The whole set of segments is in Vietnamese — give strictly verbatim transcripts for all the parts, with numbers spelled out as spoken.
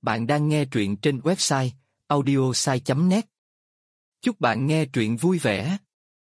Bạn đang nghe truyện trên website audiosai chấm net. Chúc bạn nghe truyện vui vẻ.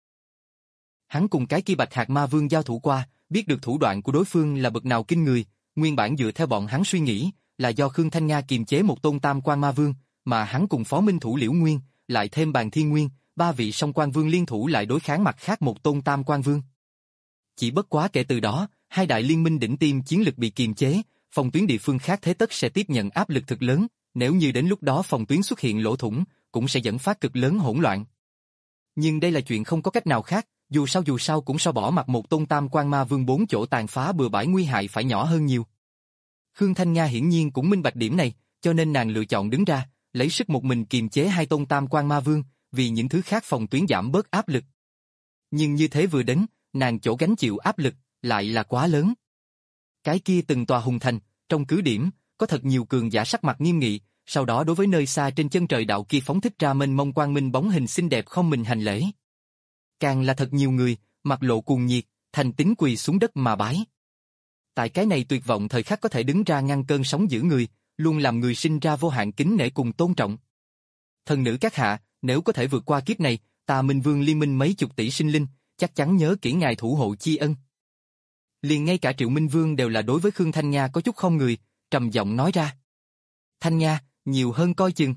Hắn cùng cái kia Bạch Hạc Ma Vương giao thủ qua, biết được thủ đoạn của đối phương là bậc nào kinh người, nguyên bản dựa theo bọn hắn suy nghĩ, là do Khương Thanh Nga kiềm chế một tôn tam quan ma vương, mà hắn cùng Phó Minh thủ Liễu Nguyên, lại thêm Bàn Thiên Nguyên, ba vị song quan vương liên thủ lại đối kháng mặt khác một tôn tam quan vương. Chỉ bất quá kể từ đó, hai đại liên minh đỉnh tiêm chiến lực bị kiềm chế, phòng tuyến địa phương khác thế tất sẽ tiếp nhận áp lực thực lớn, nếu như đến lúc đó phòng tuyến xuất hiện lỗ thủng, cũng sẽ dẫn phát cực lớn hỗn loạn. Nhưng đây là chuyện không có cách nào khác, dù sao dù sao cũng so bỏ mặt một tôn tam quan ma vương bốn chỗ tàn phá bừa bãi nguy hại phải nhỏ hơn nhiều. Khương Thanh Nga hiển nhiên cũng minh bạch điểm này, cho nên nàng lựa chọn đứng ra, lấy sức một mình kiềm chế hai tôn tam quan ma vương, vì những thứ khác phòng tuyến giảm bớt áp lực. Nhưng như thế vừa đến, nàng chỗ gánh chịu áp lực lại là quá lớn. Cái kia từng tòa hùng thành, trong cứ điểm, có thật nhiều cường giả sắc mặt nghiêm nghị, sau đó đối với nơi xa trên chân trời đạo kia phóng thích ra mênh mông quang minh bóng hình xinh đẹp không mình hành lễ. Càng là thật nhiều người, mặt lộ cuồng nhiệt, thành tín quỳ xuống đất mà bái. Tại cái này tuyệt vọng thời khắc có thể đứng ra ngăn cơn sóng dữ người, luôn làm người sinh ra vô hạn kính nể cùng tôn trọng. Thần nữ các hạ, nếu có thể vượt qua kiếp này, ta Minh Vương liên minh mấy chục tỷ sinh linh, chắc chắn nhớ kỹ ngài thủ hộ chi ân. Liền ngay cả Triệu Minh Vương đều là đối với Khương Thanh Nga có chút không người, trầm giọng nói ra. Thanh Nga, nhiều hơn coi chừng.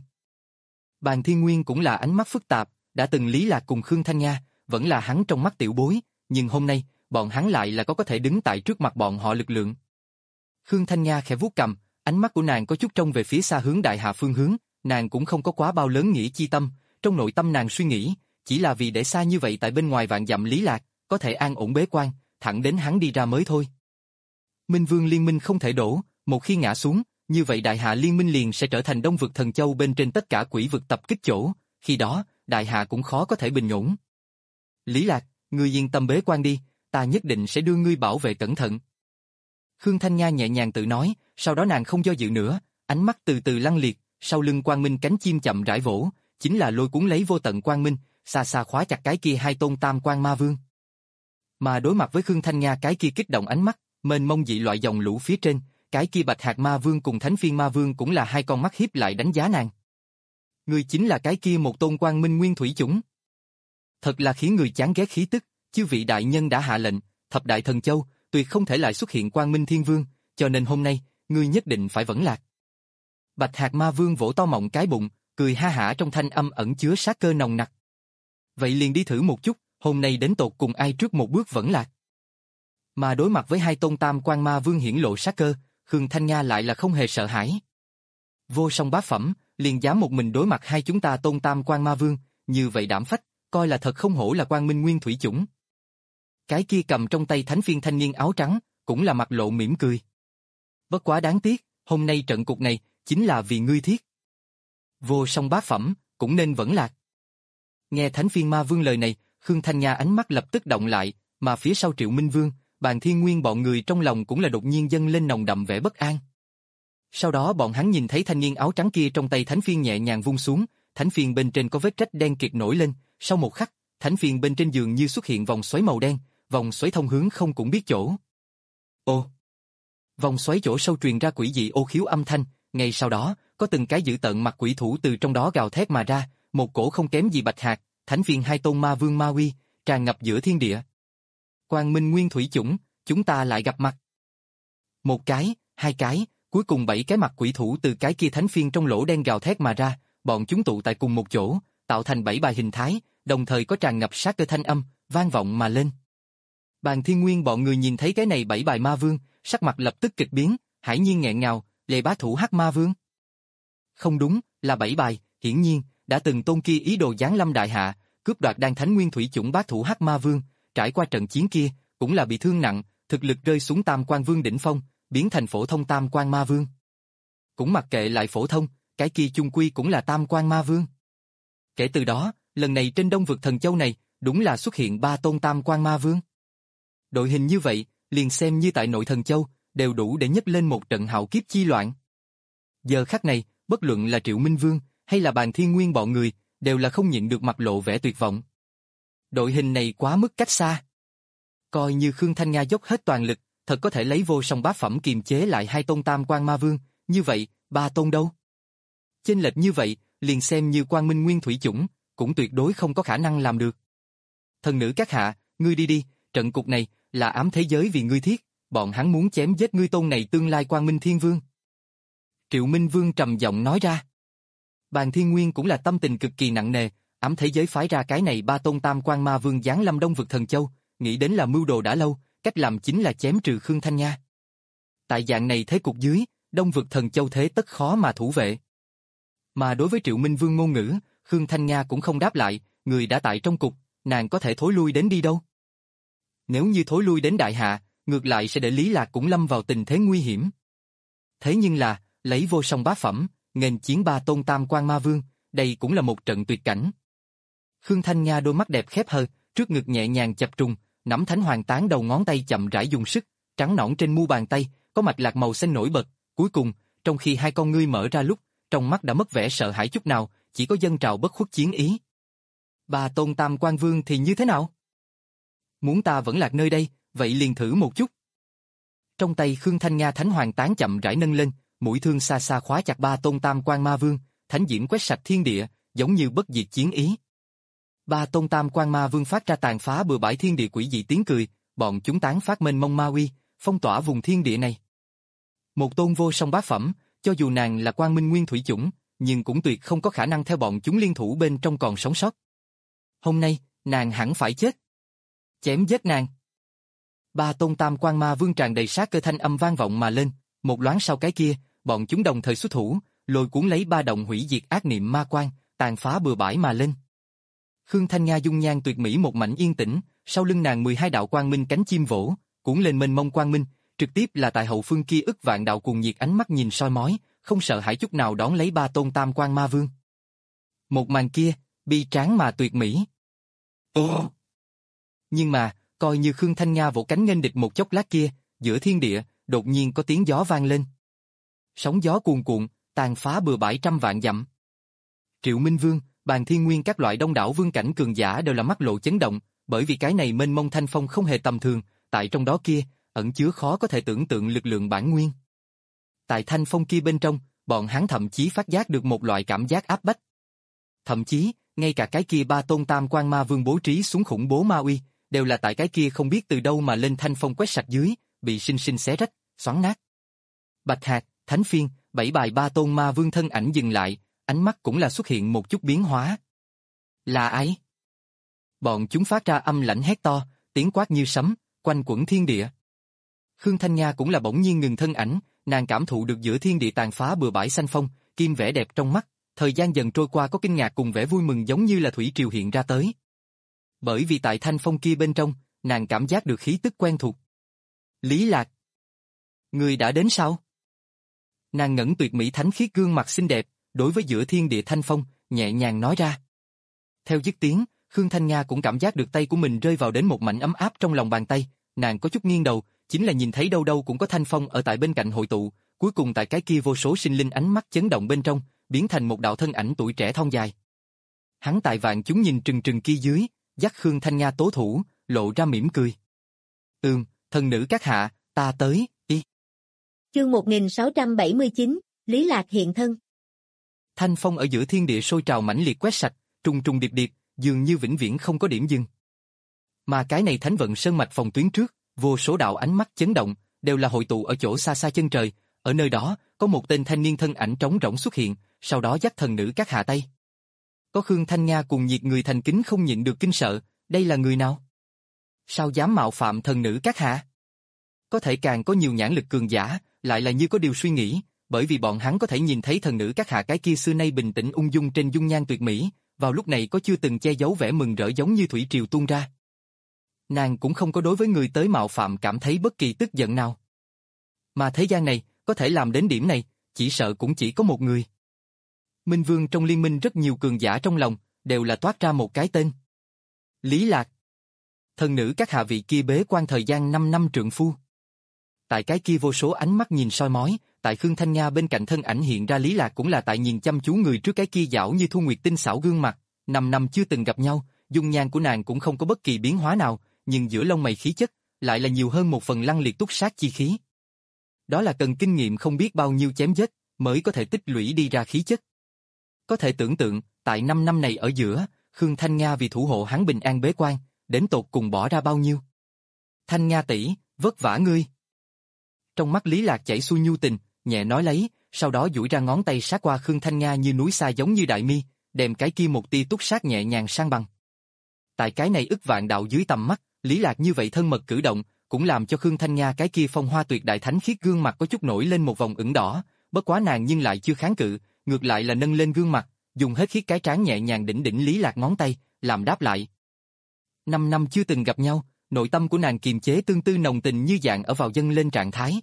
Bàn Thiên Nguyên cũng là ánh mắt phức tạp, đã từng lý lạc cùng Khương Thanh Nga, vẫn là hắn trong mắt tiểu bối, nhưng hôm nay, bọn hắn lại là có có thể đứng tại trước mặt bọn họ lực lượng. Khương Thanh Nga khẽ vuốt cằm, ánh mắt của nàng có chút trông về phía xa hướng đại hạ phương hướng, nàng cũng không có quá bao lớn nghĩa chi tâm, trong nội tâm nàng suy nghĩ, chỉ là vì để xa như vậy tại bên ngoài vạn dặm lý lạc, có thể an ổn bế quan, thẳng đến hắn đi ra mới thôi. Minh Vương liên minh không thể đổ, một khi ngã xuống, như vậy đại hạ liên minh liền sẽ trở thành đông vực thần châu bên trên tất cả quỷ vực tập kích chỗ, khi đó, đại hạ cũng khó có thể bình ổn. Lý Lạc, ngươi yên tâm bế quan đi, ta nhất định sẽ đưa ngươi bảo vệ cẩn thận. Khương Thanh Nga nhẹ nhàng tự nói, sau đó nàng không do dự nữa, ánh mắt từ từ lăng liệt, sau lưng quang minh cánh chim chậm rãi vỗ, chính là lôi cuốn lấy vô tận quang minh, xa xa khóa chặt cái kia hai tôn tam quan ma vương. Mà đối mặt với Khương Thanh Nga cái kia kích động ánh mắt, mênh mông dị loại dòng lũ phía trên, cái kia Bạch Hạc Ma Vương cùng Thánh Phiên Ma Vương cũng là hai con mắt hiếp lại đánh giá nàng. Người chính là cái kia một tôn quang minh nguyên thủy chủng. Thật là khiến người chán ghét khí tức, chư vị đại nhân đã hạ lệnh, thập đại thần châu, tuyệt không thể lại xuất hiện quang minh thiên vương, cho nên hôm nay, ngươi nhất định phải vẫn lạc. Bạch Hạc Ma Vương vỗ to mọng cái bụng, cười ha hả trong thanh âm ẩn chứa sát cơ nồng nặc. Vậy liền đi thử một chút, hôm nay đến tột cùng ai trước một bước vẫn lạc. Mà đối mặt với hai tôn tam quan ma vương hiển lộ sát cơ, Khương Thanh Nga lại là không hề sợ hãi. Vô song bá phẩm, liền dám một mình đối mặt hai chúng ta tôn tam quan ma vương, như vậy đảm phách, coi là thật không hổ là quang minh nguyên thủy chủng. Cái kia cầm trong tay Thánh Phiên thanh niên áo trắng, cũng là mặt lộ mỉm cười. Bất quá đáng tiếc, hôm nay trận cục này, chính là vì ngươi thiết. Vô song bá phẩm, cũng nên vẫn lạc. Nghe Thánh Phiên ma vương lời này, Khương Thanh Nga ánh mắt lập tức động lại, mà phía sau Triệu Minh Vương, Bàn Thiên Nguyên bọn người trong lòng cũng là đột nhiên dâng lên nồng đậm vẻ bất an. Sau đó bọn hắn nhìn thấy thanh niên áo trắng kia trong tay Thánh Phiên nhẹ nhàng vung xuống, Thánh Phiên bên trên có vết rách đen kịt nổi lên, sau một khắc, Thánh Phiên bên trên giường như xuất hiện vòng xoáy màu đen, vòng xoáy thông hướng không cũng biết chỗ. Ô! Vòng xoáy chỗ sâu truyền ra quỷ dị ô khiếu âm thanh, ngay sau đó, có từng cái dữ tợn mặt quỷ thủ từ trong đó gào thét mà ra, một cổ không kém gì Bạch Hạc, Thánh Phiên hai tôn ma vương ma uy, tràn ngập giữa thiên địa. Quang minh nguyên thủy chủng, chúng ta lại gặp mặt. Một cái, hai cái, cuối cùng bảy cái mặt quỷ thủ từ cái kia Thánh Phiên trong lỗ đen gào thét mà ra, bọn chúng tụ tại cùng một chỗ, tạo thành bảy bài hình thái, đồng thời có tràn ngập sát cơ thanh âm, vang vọng mà lên. Bàn Thiên Nguyên bọn người nhìn thấy cái này bảy bài ma vương, sắc mặt lập tức kịch biến, hải nhiên nghẹn ngào, lệ bá thủ hắc ma vương. Không đúng, là bảy bài, hiển nhiên, đã từng tôn kia ý đồ giáng lâm đại hạ, cướp đoạt đan thánh nguyên thủy chủng bát thủ hắc ma vương, trải qua trận chiến kia, cũng là bị thương nặng, thực lực rơi xuống tam quan vương đỉnh phong, biến thành phổ thông tam quan ma vương. Cũng mặc kệ lại phổ thông, cái kia chung quy cũng là tam quan ma vương. Kể từ đó, lần này trên đông vực thần châu này, đúng là xuất hiện ba tôn tam quan ma vương. Đội hình như vậy, liền xem như tại nội thần châu, đều đủ để nhấc lên một trận hạo kiếp chi loạn. Giờ khắc này, bất luận là Triệu Minh Vương, hay là Bàn Thiên Nguyên bọn người, đều là không nhịn được mặt lộ vẻ tuyệt vọng. Đội hình này quá mức cách xa. Coi như Khương Thanh Nga dốc hết toàn lực, thật có thể lấy vô song bá phẩm kiềm chế lại hai tôn tam quan ma vương, như vậy, ba tôn đâu? Chênh lệch như vậy, liền xem như Quang Minh Nguyên Thủy Chủng, cũng tuyệt đối không có khả năng làm được. Thần nữ các hạ, ngươi đi đi, trận cục này là ám thế giới vì ngươi thiết, bọn hắn muốn chém giết ngươi tôn này tương lai Quang Minh Thiên Vương. Triệu Minh Vương trầm giọng nói ra. Bàn Thiên Nguyên cũng là tâm tình cực kỳ nặng nề, ám thế giới phái ra cái này ba tôn tam quan ma vương giáng lâm Đông vực Thần Châu, nghĩ đến là mưu đồ đã lâu, cách làm chính là chém trừ Khương Thanh Nha. Tại dạng này thế cục dưới, Đông vực Thần Châu thế tất khó mà thủ vệ. Mà đối với Triệu Minh Vương ngôn ngữ, Khương Thanh Nha cũng không đáp lại, người đã tại trong cục, nàng có thể thối lui đến đi đâu. Nếu như thối lui đến đại hạ, ngược lại sẽ để Lý Lạc cũng lâm vào tình thế nguy hiểm. Thế nhưng là, lấy vô song bá phẩm, nghênh chiến ba tôn tam quan ma vương, đây cũng là một trận tuyệt cảnh. Khương Thanh Nha đôi mắt đẹp khép hờ, trước ngực nhẹ nhàng chập trùng, nắm thánh hoàng tán đầu ngón tay chậm rãi dùng sức, trắng nõn trên mu bàn tay, có mạch lạc màu xanh nổi bật, cuối cùng, trong khi hai con ngươi mở ra lúc, trong mắt đã mất vẻ sợ hãi chút nào, chỉ có dâng trào bất khuất chiến ý. Ba tôn tam quan vương thì như thế nào? Muốn ta vẫn lạc nơi đây, vậy liền thử một chút. Trong tay Khương Thanh Nha thánh hoàng tán chậm rãi nâng lên, mũi thương xa xa khóa chặt ba tôn tam quan ma vương, thánh diễm quét sạch thiên địa, giống như bất diệt chiến ý. Ba tôn tam quan ma vương phát ra tàn phá bừa bãi thiên địa quỷ dị tiếng cười, bọn chúng tán phát mênh mông ma uy, phong tỏa vùng thiên địa này. Một tôn vô song bá phẩm, cho dù nàng là Quang Minh Nguyên Thủy Chủng, nhưng cũng tuyệt không có khả năng theo bọn chúng liên thủ bên trong còn sống sót. Hôm nay, nàng hẳn phải chết. Chém giết nàng. Ba tôn tam quan ma vương tràn đầy sát cơ thanh âm vang vọng mà lên, một loáng sau cái kia, bọn chúng đồng thời xuất thủ, lôi cuốn lấy ba động hủy diệt ác niệm ma quan, tàn phá bừa bãi mà lên. Khương Thanh Nha dung nhan tuyệt mỹ một mảnh yên tĩnh, sau lưng nàng mười hai đạo quang minh cánh chim vỗ, cuốn lên mênh mông quang minh, trực tiếp là tại hậu phương kia ức vạn đạo cuồng nhiệt ánh mắt nhìn soi mói, không sợ hãi chút nào đón lấy ba tôn tam quan ma vương. Một màn kia, bi tráng mà tuyệt mỹ. Ồ! Nhưng mà, coi như Khương Thanh Nha vỗ cánh nghênh địch một chốc lát kia, giữa thiên địa, đột nhiên có tiếng gió vang lên. Sóng gió cuồn cuộn, tàn phá bừa bãi trăm vạn dặm. Triệu Minh Vương, Bàn Thiên Nguyên các loại đông đảo vương cảnh cường giả đều là mắt lộ chấn động, bởi vì cái này mênh mông thanh phong không hề tầm thường, tại trong đó kia, ẩn chứa khó có thể tưởng tượng lực lượng bản nguyên. Tại thanh phong kia bên trong, bọn hắn thậm chí phát giác được một loại cảm giác áp bách. Thậm chí, ngay cả cái kia ba tôn tam quan ma vương bố trí xuống khủng bố ma uy, đều là tại cái kia không biết từ đâu mà lên thanh phong quét sạch dưới, bị sinh sinh xé rách, xoắn nát. Bạch Hạc, Thánh Phiên, bảy bài ba tôn ma vương thân ảnh dừng lại, ánh mắt cũng là xuất hiện một chút biến hóa. Là ai? Bọn chúng phát ra âm lãnh hét to, tiếng quát như sấm, quanh quẩn thiên địa. Khương Thanh Nha cũng là bỗng nhiên ngừng thân ảnh, nàng cảm thụ được giữa thiên địa tàn phá bừa bãi xanh phong, kim vẻ đẹp trong mắt, thời gian dần trôi qua có kinh ngạc cùng vẻ vui mừng giống như là thủy triều hiện ra tới. Bởi vì tại thanh phong kia bên trong, nàng cảm giác được khí tức quen thuộc. Lý Lạc. Người đã đến sao? Nàng ngẩng tuyệt mỹ thánh khiết gương mặt xinh đẹp, đối với giữa thiên địa thanh phong, nhẹ nhàng nói ra. Theo dứt tiếng, Khương Thanh Nha cũng cảm giác được tay của mình rơi vào đến một mảnh ấm áp trong lòng bàn tay, nàng có chút nghiêng đầu, chính là nhìn thấy đâu đâu cũng có thanh phong ở tại bên cạnh hội tụ, cuối cùng tại cái kia vô số sinh linh ánh mắt chấn động bên trong, biến thành một đạo thân ảnh tuổi trẻ thon dài. Hắn tại vạn chúng nhìn trừng trừng kia dưới, dắt Khương Thanh Nha tố thủ, lộ ra mỉm cười. Ừm, thần nữ các hạ, ta tới, y. Chương một nghìn sáu trăm bảy mươi chín, Lý Lạc hiện thân. Thanh phong ở giữa thiên địa sôi trào mãnh liệt quét sạch, trùng trùng điệp điệp, dường như vĩnh viễn không có điểm dừng. Mà cái này thánh vận sơn mạch phòng tuyến trước, vô số đạo ánh mắt chấn động, đều là hội tụ ở chỗ xa xa chân trời, ở nơi đó, có một tên thanh niên thân ảnh trống rỗng xuất hiện, sau đó dắt thần nữ các hạ tay. Có Khương Thanh Nha cùng nhiệt người thành kính không nhịn được kinh sợ, đây là người nào? Sao dám mạo phạm thần nữ các hạ? Có thể càng có nhiều nhãn lực cường giả, lại là như có điều suy nghĩ, bởi vì bọn hắn có thể nhìn thấy thần nữ các hạ cái kia xưa nay bình tĩnh ung dung trên dung nhan tuyệt mỹ, vào lúc này có chưa từng che giấu vẻ mừng rỡ giống như thủy triều tuôn ra. Nàng cũng không có đối với người tới mạo phạm cảm thấy bất kỳ tức giận nào. Mà thế gian này, có thể làm đến điểm này, chỉ sợ cũng chỉ có một người. Minh Vương trong liên minh rất nhiều cường giả trong lòng, đều là toát ra một cái tên. Lý Lạc. Thần nữ các hạ vị kia bế quan thời gian năm năm trượng phu. Tại cái kia vô số ánh mắt nhìn soi mói, tại Khương Thanh Nha bên cạnh thân ảnh hiện ra Lý Lạc cũng là tại nhìn chăm chú người trước cái kia dảo như thu nguyệt tinh xảo gương mặt, năm năm chưa từng gặp nhau, dung nhan của nàng cũng không có bất kỳ biến hóa nào, nhưng giữa lông mày khí chất, lại là nhiều hơn một phần lăng liệt túc sát chi khí. Đó là cần kinh nghiệm không biết bao nhiêu chém giết, mới có thể tích lũy đi ra khí chất. Có thể tưởng tượng, tại năm năm này ở giữa, Khương Thanh Nga vì thủ hộ hắn bình an bế quan, đến tột cùng bỏ ra bao nhiêu. Thanh Nga tỷ, vất vả ngươi. Trong mắt Lý Lạc chảy xuôi nhu tình, nhẹ nói lấy, sau đó duỗi ra ngón tay sát qua Khương Thanh Nga như núi xa giống như đại mi, đem cái kia một tia túc sát nhẹ nhàng sang bằng. Tại cái này ức vạn đạo dưới tầm mắt, Lý Lạc như vậy thân mật cử động, cũng làm cho Khương Thanh Nga cái kia phong hoa tuyệt đại thánh khiết gương mặt có chút nổi lên một vòng ửng đỏ, bất quá nàng nhưng lại chưa kháng cự, ngược lại là nâng lên gương mặt, dùng hết khiết cái trán nhẹ nhàng đỉnh đỉnh Lý Lạc ngón tay, làm đáp lại. Năm năm chưa từng gặp nhau, nội tâm của nàng kiềm chế tương tư nồng tình như dạng ở vào dâng lên trạng thái.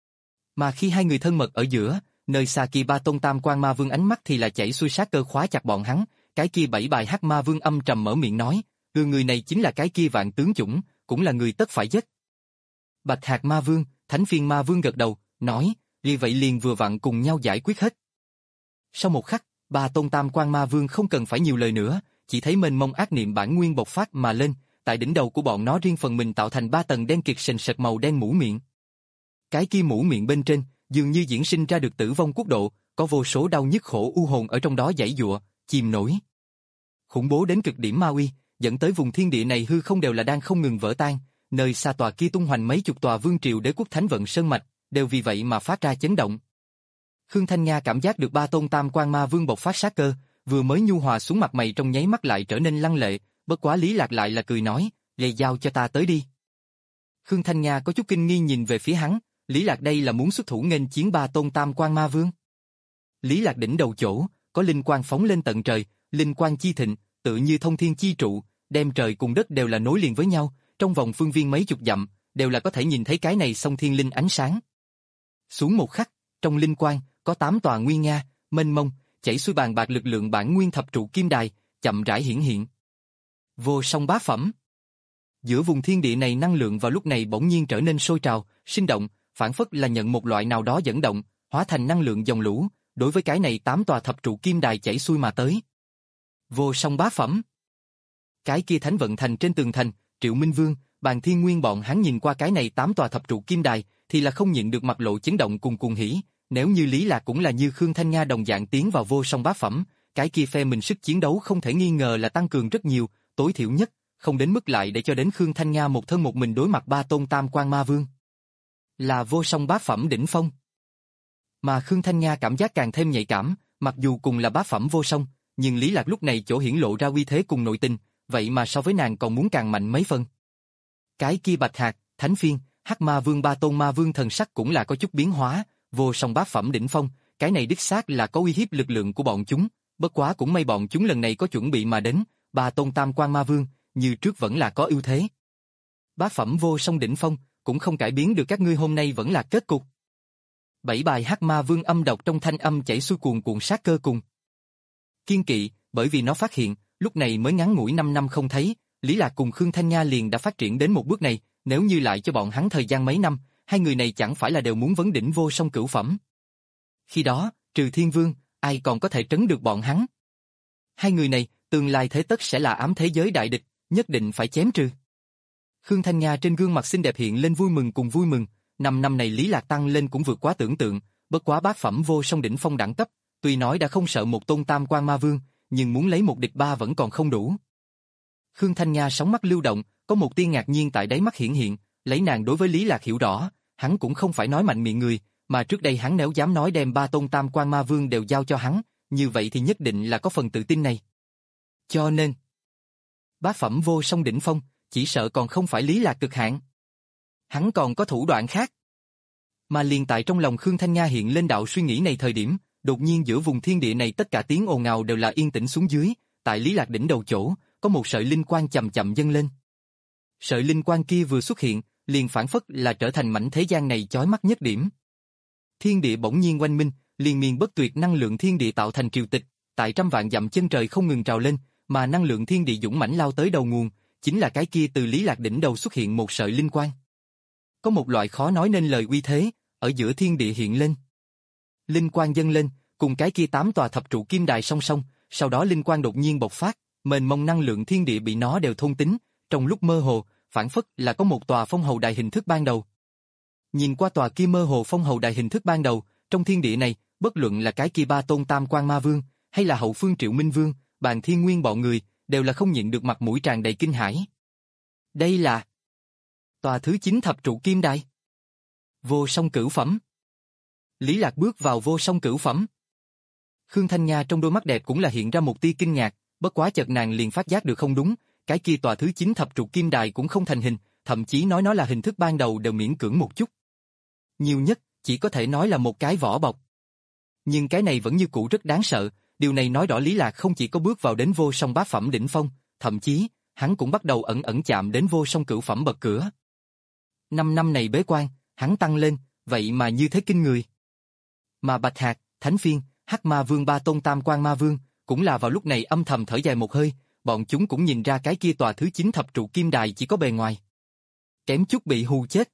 Mà khi hai người thân mật ở giữa, nơi xa kia ba tôn tam quan ma vương ánh mắt thì là chảy xuôi sát cơ khóa chặt bọn hắn, cái kia bảy bài hắc ma vương âm trầm mở miệng nói, ừ người này chính là cái kia vạn tướng chủng, cũng là người tất phải giết. Bạch Hạc ma vương, Thánh Phiên ma vương gật đầu, nói, vì vậy liền vừa vặn cùng nhau giải quyết hết. Sau một khắc, ba tôn tam quan ma vương không cần phải nhiều lời nữa, chỉ thấy mênh mông ác niệm bản nguyên bộc phát mà lên, tại đỉnh đầu của bọn nó riêng phần mình tạo thành ba tầng đen kịt sền sệt màu đen mũ miệng. Cái kia mũ miệng bên trên, dường như diễn sinh ra được tử vong quốc độ, có vô số đau nhức khổ u hồn ở trong đó giãy giụa, chìm nổi. Khủng bố đến cực điểm ma uy, dẫn tới vùng thiên địa này hư không đều là đang không ngừng vỡ tan, nơi xa tòa kia tung hoành mấy chục tòa vương triều đế quốc thánh vận sơn mạch, đều vì vậy mà phát ra chấn động. Khương Thanh Nga cảm giác được ba tôn tam quan ma vương bộc phát sát cơ, vừa mới nhu hòa xuống mặt mày trong nháy mắt lại trở nên lăng lệ, bất quá Lý Lạc lại là cười nói, "Lê giao cho ta tới đi." Khương Thanh Nga có chút kinh nghi nhìn về phía hắn, Lý Lạc đây là muốn xuất thủ nghênh chiến ba tôn tam quan ma vương. Lý Lạc đỉnh đầu chỗ, có linh quang phóng lên tận trời, linh quang chi thịnh, tự như thông thiên chi trụ, đem trời cùng đất đều là nối liền với nhau, trong vòng phương viên mấy chục dặm, đều là có thể nhìn thấy cái này sông thiên linh ánh sáng. Xuống một khắc, trong linh quang, có tám tòa nguy nga, mênh mông, chảy xuôi bàn bạc lực lượng bản nguyên thập trụ kim đài, chậm rãi hiển hiện. Vô song bá phẩm. Giữa vùng thiên địa này năng lượng vào lúc này bỗng nhiên trở nên sôi trào, sinh động, phản phất là nhận một loại nào đó dẫn động, hóa thành năng lượng dòng lũ, đối với cái này tám tòa thập trụ kim đài chảy xuôi mà tới. Vô song bá phẩm. Cái kia thánh vận thành trên tường thành, Triệu Minh Vương, Bàn Thiên Nguyên bọn hắn nhìn qua cái này tám tòa thập trụ kim đài, thì là không nhịn được mặt lộ chấn động cùng cuồng hỉ, nếu như Lý Lạc cũng là như Khương Thanh Nga đồng dạng tiến vào vô song bá phẩm, cái kia phe mình sức chiến đấu không thể nghi ngờ là tăng cường rất nhiều, tối thiểu nhất, không đến mức lại để cho đến Khương Thanh Nga một thân một mình đối mặt ba tôn tam quan ma vương. Là vô song bá phẩm đỉnh phong. Mà Khương Thanh Nga cảm giác càng thêm nhạy cảm, mặc dù cùng là bá phẩm vô song, nhưng Lý Lạc lúc này chỗ hiển lộ ra uy thế cùng nội tình, vậy mà so với nàng còn muốn càng mạnh mấy phần. Cái kia Bạch Hạc, Thánh Phiên, Hắc Ma Vương ba tôn ma vương thần sắc cũng là có chút biến hóa, vô song bá phẩm đỉnh phong, cái này đích xác là có uy hiếp lực lượng của bọn chúng, bất quá cũng may bọn chúng lần này có chuẩn bị mà đến, ba tôn tam quan ma vương, như trước vẫn là có ưu thế. Bá phẩm vô song đỉnh phong, cũng không cải biến được các ngươi hôm nay vẫn là kết cục. Bảy bài Hắc Ma Vương âm độc trong thanh âm chảy xuôi cuồn cuộn sát cơ cùng kiên kỵ, bởi vì nó phát hiện, lúc này mới ngắn ngủi năm năm không thấy, Lý Lạc cùng Khương Thanh Nga liền đã phát triển đến một bước này, nếu như lại cho bọn hắn thời gian mấy năm, hai người này chẳng phải là đều muốn vấn đỉnh vô song cửu phẩm. Khi đó, trừ Thiên Vương, ai còn có thể trấn được bọn hắn? Hai người này, tương lai thế tất sẽ là ám thế giới đại địch, nhất định phải chém trừ. Khương Thanh Nga trên gương mặt xinh đẹp hiện lên vui mừng cùng vui mừng, năm năm này Lý Lạc tăng lên cũng vượt quá tưởng tượng, bất quá bát phẩm vô song đỉnh phong đẳng cấp, tuy nói đã không sợ một tôn tam quan ma vương, nhưng muốn lấy một địch ba vẫn còn không đủ. Khương Thanh Nga sóng mắt lưu động, có một tia ngạc nhiên tại đáy mắt hiển hiện, lấy nàng đối với Lý Lạc hiểu rõ, hắn cũng không phải nói mạnh miệng người, mà trước đây hắn nếu dám nói đem ba tôn tam quan ma vương đều giao cho hắn, như vậy thì nhất định là có phần tự tin này. Cho nên, bát phẩm vô song đỉnh phong, chỉ sợ còn không phải Lý Lạc cực hạn. Hắn còn có thủ đoạn khác. Mà liền tại trong lòng Khương Thanh Nga hiện lên đạo suy nghĩ này thời điểm, đột nhiên giữa vùng thiên địa này tất cả tiếng ồn ào đều là yên tĩnh xuống dưới, tại Lý Lạc đỉnh đầu chỗ, có một sợi linh quang chậm chậm dâng lên. Sợi linh quang kia vừa xuất hiện, liền phản phất là trở thành mảnh thế gian này chói mắt nhất điểm. Thiên địa bỗng nhiên oanh minh, liên miên bất tuyệt năng lượng thiên địa tạo thành triều tịch, tại trăm vạn dặm chân trời không ngừng trào lên, mà năng lượng thiên địa dũng mãnh lao tới đầu nguồn, chính là cái kia từ Lý Lạc đỉnh đầu xuất hiện một sợi linh quang. Có một loại khó nói nên lời uy thế, ở giữa thiên địa hiện lên. Linh quang dâng lên, cùng cái kia tám tòa thập trụ kim đài song song, sau đó linh quang đột nhiên bộc phát, mênh mông năng lượng thiên địa bị nó đều thôn tính, trong lúc mơ hồ, phản phất là có một tòa phong hầu đài hình thức ban đầu. Nhìn qua tòa kia mơ hồ phong hầu đài hình thức ban đầu, trong thiên địa này, bất luận là cái kia ba tôn tam quan ma vương, hay là hậu phương Triệu Minh Vương, Bàn Thiên Nguyên bọn người, đều là không nhịn được mặt mũi tràn đầy kinh hãi. Đây là tòa thứ chín thập trụ kim đài. Vô song cửu phẩm. Lý Lạc bước vào vô song cửu phẩm. Khương Thanh Nha trong đôi mắt đẹp cũng là hiện ra một tia kinh ngạc, bất quá chợt nàng liền phát giác được không đúng, cái kia tòa thứ chín thập trụ kim đài cũng không thành hình, thậm chí nói nó là hình thức ban đầu đều miễn cưỡng một chút. Nhiều nhất, chỉ có thể nói là một cái vỏ bọc. Nhưng cái này vẫn như cũ rất đáng sợ, điều này nói rõ Lý Lạc không chỉ có bước vào đến vô song bát phẩm đỉnh phong, thậm chí, hắn cũng bắt đầu ẩn ẩn chạm đến vô song cửu phẩm bậc cửa. Năm năm này bế quan, hắn tăng lên, vậy mà như thế kinh người. Mà Bạch Hạc, Thánh Phiên, Hắc Ma Vương ba tôn tam quan ma vương, cũng là vào lúc này âm thầm thở dài một hơi, bọn chúng cũng nhìn ra cái kia tòa thứ chín thập trụ kim đài chỉ có bề ngoài. Kém chút bị hù chết.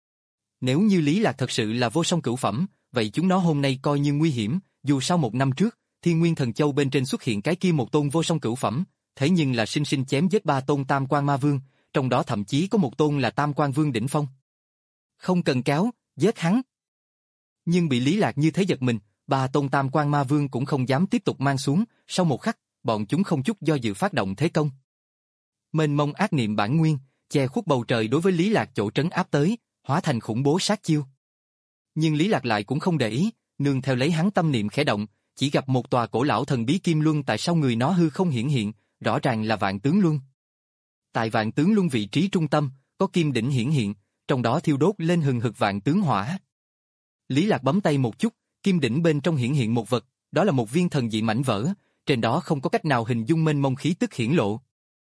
Nếu như Lý Lạc thật sự là vô song cửu phẩm, vậy chúng nó hôm nay coi như nguy hiểm, dù sau một năm trước, Thiên Nguyên Thần Châu bên trên xuất hiện cái kia một tôn vô song cửu phẩm, thế nhưng là sinh sinh chém giết ba tôn tam quan ma vương, trong đó thậm chí có một tôn là tam quan vương đỉnh phong. Không cần cáo, giết hắn. Nhưng bị Lý Lạc như thế giật mình, ba tôn tam quan ma vương cũng không dám tiếp tục mang xuống, sau một khắc, bọn chúng không chút do dự phát động thế công. Mênh mông ác niệm bản nguyên, che khuất bầu trời đối với Lý Lạc chỗ trấn áp tới, hóa thành khủng bố sát chiêu. Nhưng Lý Lạc lại cũng không để ý, nương theo lấy hắn tâm niệm khẽ động, chỉ gặp một tòa cổ lão thần bí kim luân tại sau người nó hư không hiển hiện, rõ ràng là Vạn Tướng Luân. Tại Vạn Tướng Luân vị trí trung tâm, có kim đỉnh hiển hiện, trong đó thiêu đốt lên hừng hực vạn tướng hỏa. Lý Lạc bấm tay một chút, kim đỉnh bên trong hiển hiện một vật, đó là một viên thần dị mảnh vỡ, trên đó không có cách nào hình dung mênh mông khí tức hiển lộ.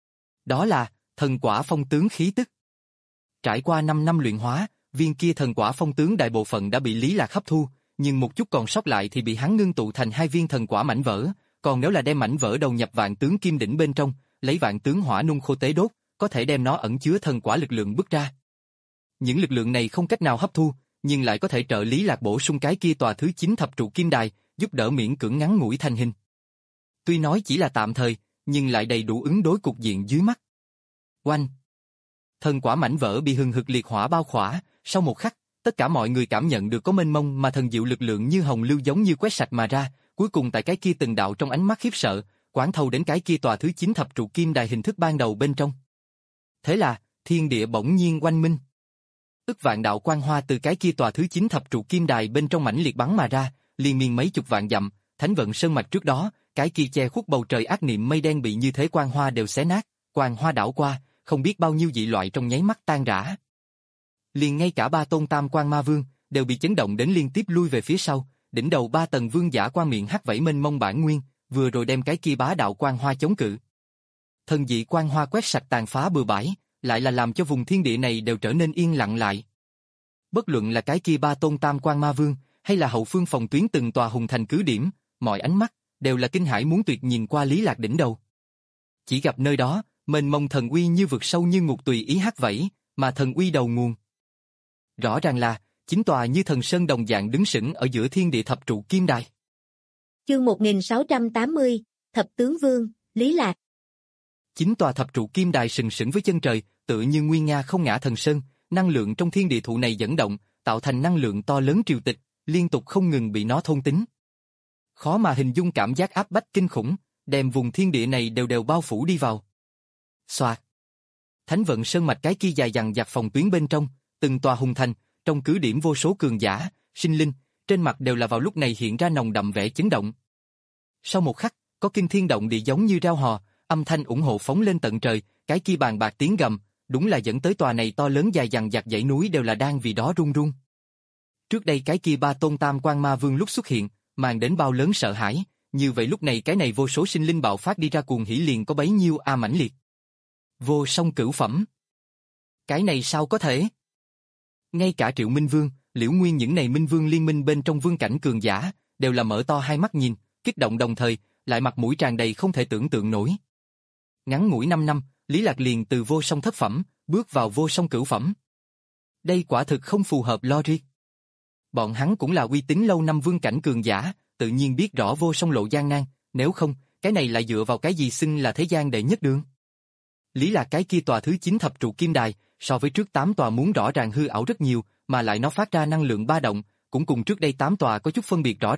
Đó là thần quả phong tướng khí tức. Trải qua năm năm luyện hóa, viên kia thần quả phong tướng đại bộ phận đã bị Lý Lạc hấp thu, nhưng một chút còn sót lại thì bị hắn ngưng tụ thành hai viên thần quả mảnh vỡ, còn nếu là đem mảnh vỡ đầu nhập vạn tướng kim đỉnh bên trong, lấy vạn tướng hỏa nung khô tế đốt, có thể đem nó ẩn chứa thần quả lực lượng bứt ra. Những lực lượng này không cách nào hấp thu, nhưng lại có thể trợ Lý Lạc bổ sung cái kia tòa thứ chín thập trụ kim đài, giúp đỡ miễn cưỡng ngắn ngủi thành hình. Tuy nói chỉ là tạm thời, nhưng lại đầy đủ ứng đối cục diện dưới mắt. Oanh! Thần quả mảnh vỡ bị hừng hực liệt hỏa bao khỏa, sau một khắc, tất cả mọi người cảm nhận được có mênh mông mà thần diệu lực lượng như hồng lưu giống như quét sạch mà ra, cuối cùng tại cái kia từng đạo trong ánh mắt khiếp sợ, quán thâu đến cái kia tòa thứ chín thập trụ kim đài hình thức ban đầu bên trong. Thế là, thiên địa bỗng nhiên oanh minh. Ức vạn đạo quang hoa từ cái kia tòa thứ chín thập trụ kim đài bên trong mãnh liệt bắn mà ra, liên miên mấy chục vạn dặm, thánh vận sơn mạch trước đó, cái kia che khuất bầu trời ác niệm mây đen bị như thế quang hoa đều xé nát, quang hoa đảo qua, không biết bao nhiêu dị loại trong nháy mắt tan rã. Liền ngay cả ba tôn tam quan ma vương đều bị chấn động đến liên tiếp lui về phía sau, đỉnh đầu ba tầng vương giả qua miệng hắc vẫy mênh mông bản nguyên, vừa rồi đem cái kia bá đạo quang hoa chống cự. Thần dị quang hoa quét sạch tàn phá bừa bãi, lại là làm cho vùng thiên địa này đều trở nên yên lặng lại. Bất luận là cái kia ba tôn tam quan ma vương, hay là hậu phương phòng tuyến từng tòa hùng thành cứ điểm, mọi ánh mắt đều là kinh hãi muốn tuyệt nhìn qua Lý Lạc đỉnh đầu. Chỉ gặp nơi đó, mênh mông thần uy như vực sâu như ngục tùy ý hắc vẫy, mà thần uy đầu nguồn. Rõ ràng là chính tòa như thần sơn đồng dạng đứng sững ở giữa thiên địa thập trụ kim đài. Chương một nghìn sáu trăm tám mươi, Thập Tướng Vương, Lý Lạc. Chính tòa thập trụ kim đài sừng sững với chân trời, tựa như nguy nga không ngã thần sơn, năng lượng trong thiên địa thụ này dẫn động, tạo thành năng lượng to lớn triều tịch, liên tục không ngừng bị nó thôn tính. Khó mà hình dung cảm giác áp bách kinh khủng, đem vùng thiên địa này đều đều bao phủ đi vào. Xoạt. Thánh vận sơn mạch cái kia dài dằng dặc phòng tuyến bên trong, từng tòa hùng thành, trong cứ điểm vô số cường giả, sinh linh, trên mặt đều là vào lúc này hiện ra nồng đậm vẻ chấn động. Sau một khắc, có kinh thiên động địa giống như rao hò, âm thanh ủng hộ phóng lên tận trời, cái kia bàn bạc tiếng gầm, đúng là dẫn tới tòa này to lớn dài dằng dặc dãy núi đều là đang vì đó run run. Trước đây cái kia ba tôn tam quan ma vương lúc xuất hiện, mang đến bao lớn sợ hãi, như vậy lúc này cái này vô số sinh linh bạo phát đi ra cuồng hỉ liền có bấy nhiêu a mãnh liệt. Vô song cửu phẩm. Cái này sao có thể? Ngay cả Triệu Minh Vương, Liễu Nguyên những này Minh Vương liên minh bên trong vương cảnh cường giả, đều là mở to hai mắt nhìn, kích động đồng thời, lại mặt mũi tràn đầy không thể tưởng tượng nổi. Ngắn ngủi năm năm, Lý Lạc liền từ vô song thất phẩm, bước vào vô song cửu phẩm. Đây quả thực không phù hợp logic. Bọn hắn cũng là uy tín lâu năm vương cảnh cường giả, tự nhiên biết rõ vô song lộ gian nan, nếu không, cái này lại dựa vào cái gì xưng là thế gian đệ nhất đường. Lý Lạc cái kia tòa thứ chín thập trụ kim đài, so với trước tám tòa muốn rõ ràng hư ảo rất nhiều, mà lại nó phát ra năng lượng ba động, cũng cùng trước đây tám tòa có chút phân biệt rõ ràng,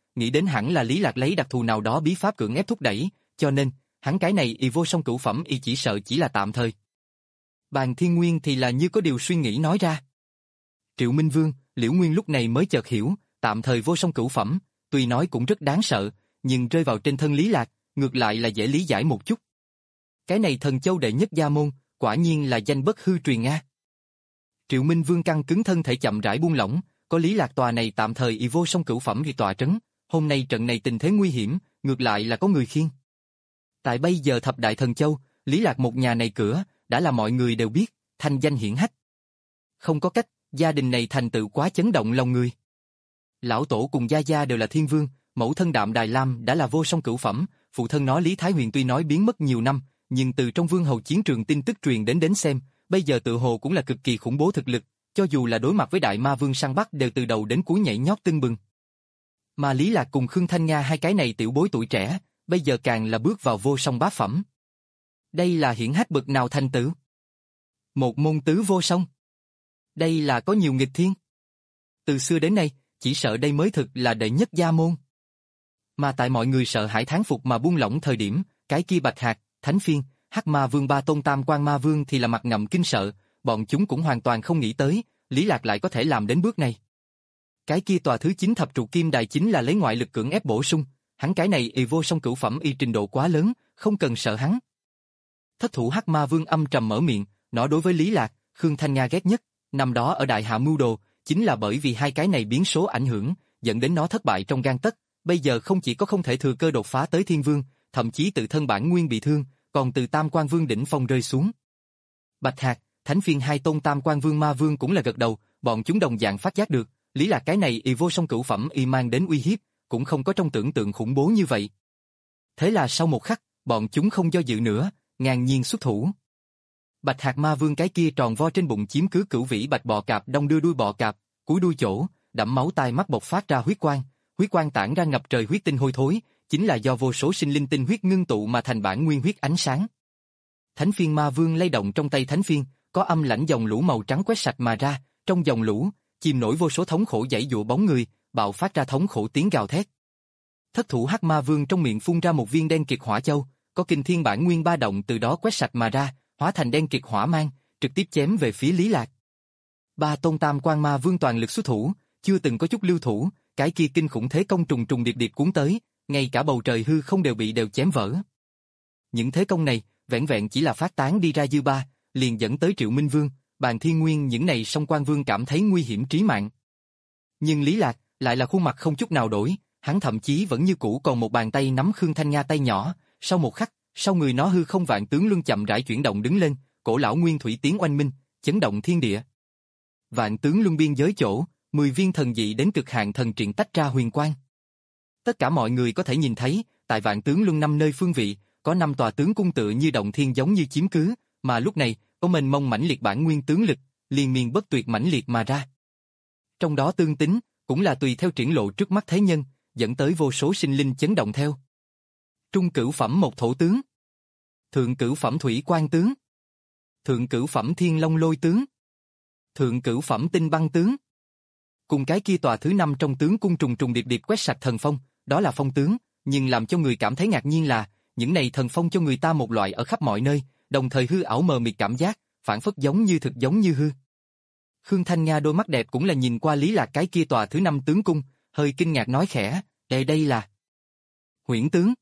nghĩ đến hẳn là Lý Lạc lấy đặc thù nào đó bí pháp cưỡng ép thúc đẩy, cho nên, hắn cái này y vô song cửu phẩm y chỉ sợ chỉ là tạm thời. Bàn Thiên Nguyên thì là như có điều suy nghĩ nói ra. Triệu Minh Vương, Liễu Nguyên lúc này mới chợt hiểu, tạm thời vô song cửu phẩm, tuy nói cũng rất đáng sợ, nhưng rơi vào trên thân Lý Lạc, ngược lại là dễ lý giải một chút. Cái này thần châu đệ nhất gia môn, quả nhiên là danh bất hư truyền a. Triệu Minh Vương căng cứng thân thể chậm rãi buông lỏng, có Lý Lạc tòa này tạm thời y vô song cửu phẩm thì tòa trấn, hôm nay trận này tình thế nguy hiểm, ngược lại là có người khiêng. Tại bây giờ thập đại thần châu, Lý Lạc một nhà này cửa, đã là mọi người đều biết, thanh danh hiển hách. Không có cách, gia đình này thành tựu quá chấn động lòng người. Lão tổ cùng gia gia đều là thiên vương, mẫu thân Đạm Đài Lam đã là vô song cửu phẩm, phụ thân nó Lý Thái Huyền tuy nói biến mất nhiều năm, nhưng từ trong vương hầu chiến trường tin tức truyền đến đến xem, bây giờ tự hồ cũng là cực kỳ khủng bố thực lực, cho dù là đối mặt với đại ma vương săn bắt đều từ đầu đến cuối nhảy nhót tưng bừng. Mà Lý Lạc cùng Khương Thanh Nga hai cái này tiểu bối tuổi trẻ, bây giờ càng là bước vào vô song bá phẩm. Đây là hiển hách bậc nào thành tựu? Một môn tứ vô song. Đây là có nhiều nghịch thiên. Từ xưa đến nay, chỉ sợ đây mới thực là đệ nhất gia môn. Mà tại mọi người sợ hãi thán phục mà buông lỏng thời điểm, cái kia Bạch Hạc, Thánh Phiên, Hắc Ma Vương ba tôn tam quan ma vương thì là mặt ngậm kinh sợ, bọn chúng cũng hoàn toàn không nghĩ tới, Lý Lạc lại có thể làm đến bước này. Cái kia tòa thứ chín thập trụ kim đài chính là lấy ngoại lực cưỡng ép bổ sung, hắn cái này y vô song cửu phẩm y trình độ quá lớn, không cần sợ hắn. Thất thủ Hắc Ma Vương âm trầm mở miệng, nó đối với Lý Lạc, Khương Thanh Nga ghét nhất, năm đó ở Đại Hạ mưu đồ, chính là bởi vì hai cái này biến số ảnh hưởng, dẫn đến nó thất bại trong gang tấc, bây giờ không chỉ có không thể thừa cơ đột phá tới Thiên Vương, thậm chí tự thân bản nguyên bị thương, còn từ Tam Quan Vương đỉnh phong rơi xuống. Bạch Hạc, Thánh Phiên hai tôn Tam Quan Vương ma vương cũng là gật đầu, bọn chúng đồng dạng phát giác được, Lý Lạc cái này y vô song cửu phẩm y mang đến uy hiếp, cũng không có trong tưởng tượng khủng bố như vậy. Thế là sau một khắc, bọn chúng không do dự nữa, ngang nhiên xuất thủ. Bạch Hạc ma vương cái kia tròn vo trên bụng chiếm cứ cửu vĩ bạch bò cạp đong đưa đuôi bò cạp, cúi đuôi chỗ, đẫm máu tai mắt bộc phát ra huyết quang, huyết quang tản ra ngập trời huyết tinh hôi thối, chính là do vô số sinh linh tinh huyết ngưng tụ mà thành bản nguyên huyết ánh sáng. Thánh Phiên ma vương lay động trong tay Thánh Phiên, có âm lãnh dòng lũ màu trắng quét sạch mà ra, trong dòng lũ, chìm nổi vô số thống khổ giãy giụa bóng người, bạo phát ra thống khổ tiếng gào thét. Thất thủ Hắc Ma Vương trong miệng phun ra một viên đen kịt hỏa châu, có kinh thiên bản nguyên ba động từ đó quét sạch mà ra, hóa thành đen kịt hỏa mang, trực tiếp chém về phía Lý Lạc. Ba tôn Tam Quan Ma Vương toàn lực xuất thủ, chưa từng có chút lưu thủ, cái kia kinh khủng thế công trùng trùng điệp điệp cuốn tới, ngay cả bầu trời hư không đều bị đều chém vỡ. Những thế công này, vẻn vẹn chỉ là phát tán đi ra dư ba, liền dẫn tới Triệu Minh Vương, Bàn Thiên Nguyên những này song quan vương cảm thấy nguy hiểm trí mạng. Nhưng Lý Lạc lại là khuôn mặt không chút nào đổi, hắn thậm chí vẫn như cũ còn một bàn tay nắm Khương Thanh Nga tay nhỏ, sau một khắc, sau người nó hư không vạn tướng luân chậm rãi chuyển động đứng lên, cổ lão nguyên thủy tiếng oanh minh, chấn động thiên địa. Vạn tướng luân biên giới chỗ, mười viên thần dị đến cực hạn thần triện tách ra huyền quang. Tất cả mọi người có thể nhìn thấy, tại vạn tướng luân năm nơi phương vị, có năm tòa tướng cung tựa như động thiên giống như chiếm cứ, mà lúc này, có mênh mông mãnh liệt bản nguyên tướng lực, liên miên bất tuyệt mãnh liệt mà ra. Trong đó tương tính, cũng là tùy theo triển lộ trước mắt thế nhân, dẫn tới vô số sinh linh chấn động theo. Trung cửu phẩm một thổ tướng, thượng cửu phẩm thủy quan tướng, thượng cửu phẩm thiên long lôi tướng, thượng cửu phẩm tinh băng tướng. Cùng cái kia tòa thứ năm trong tướng cung trùng trùng điệp điệp quét sạch thần phong, đó là phong tướng, nhưng làm cho người cảm thấy ngạc nhiên là, những này thần phong cho người ta một loại ở khắp mọi nơi, đồng thời hư ảo mờ mịt cảm giác, phản phất giống như thực giống như hư. Khương Thanh Nga đôi mắt đẹp cũng là nhìn qua Lý Lạc cái kia tòa thứ năm tướng cung, hơi kinh ngạc nói khẽ, đây đây là huyễn tướng.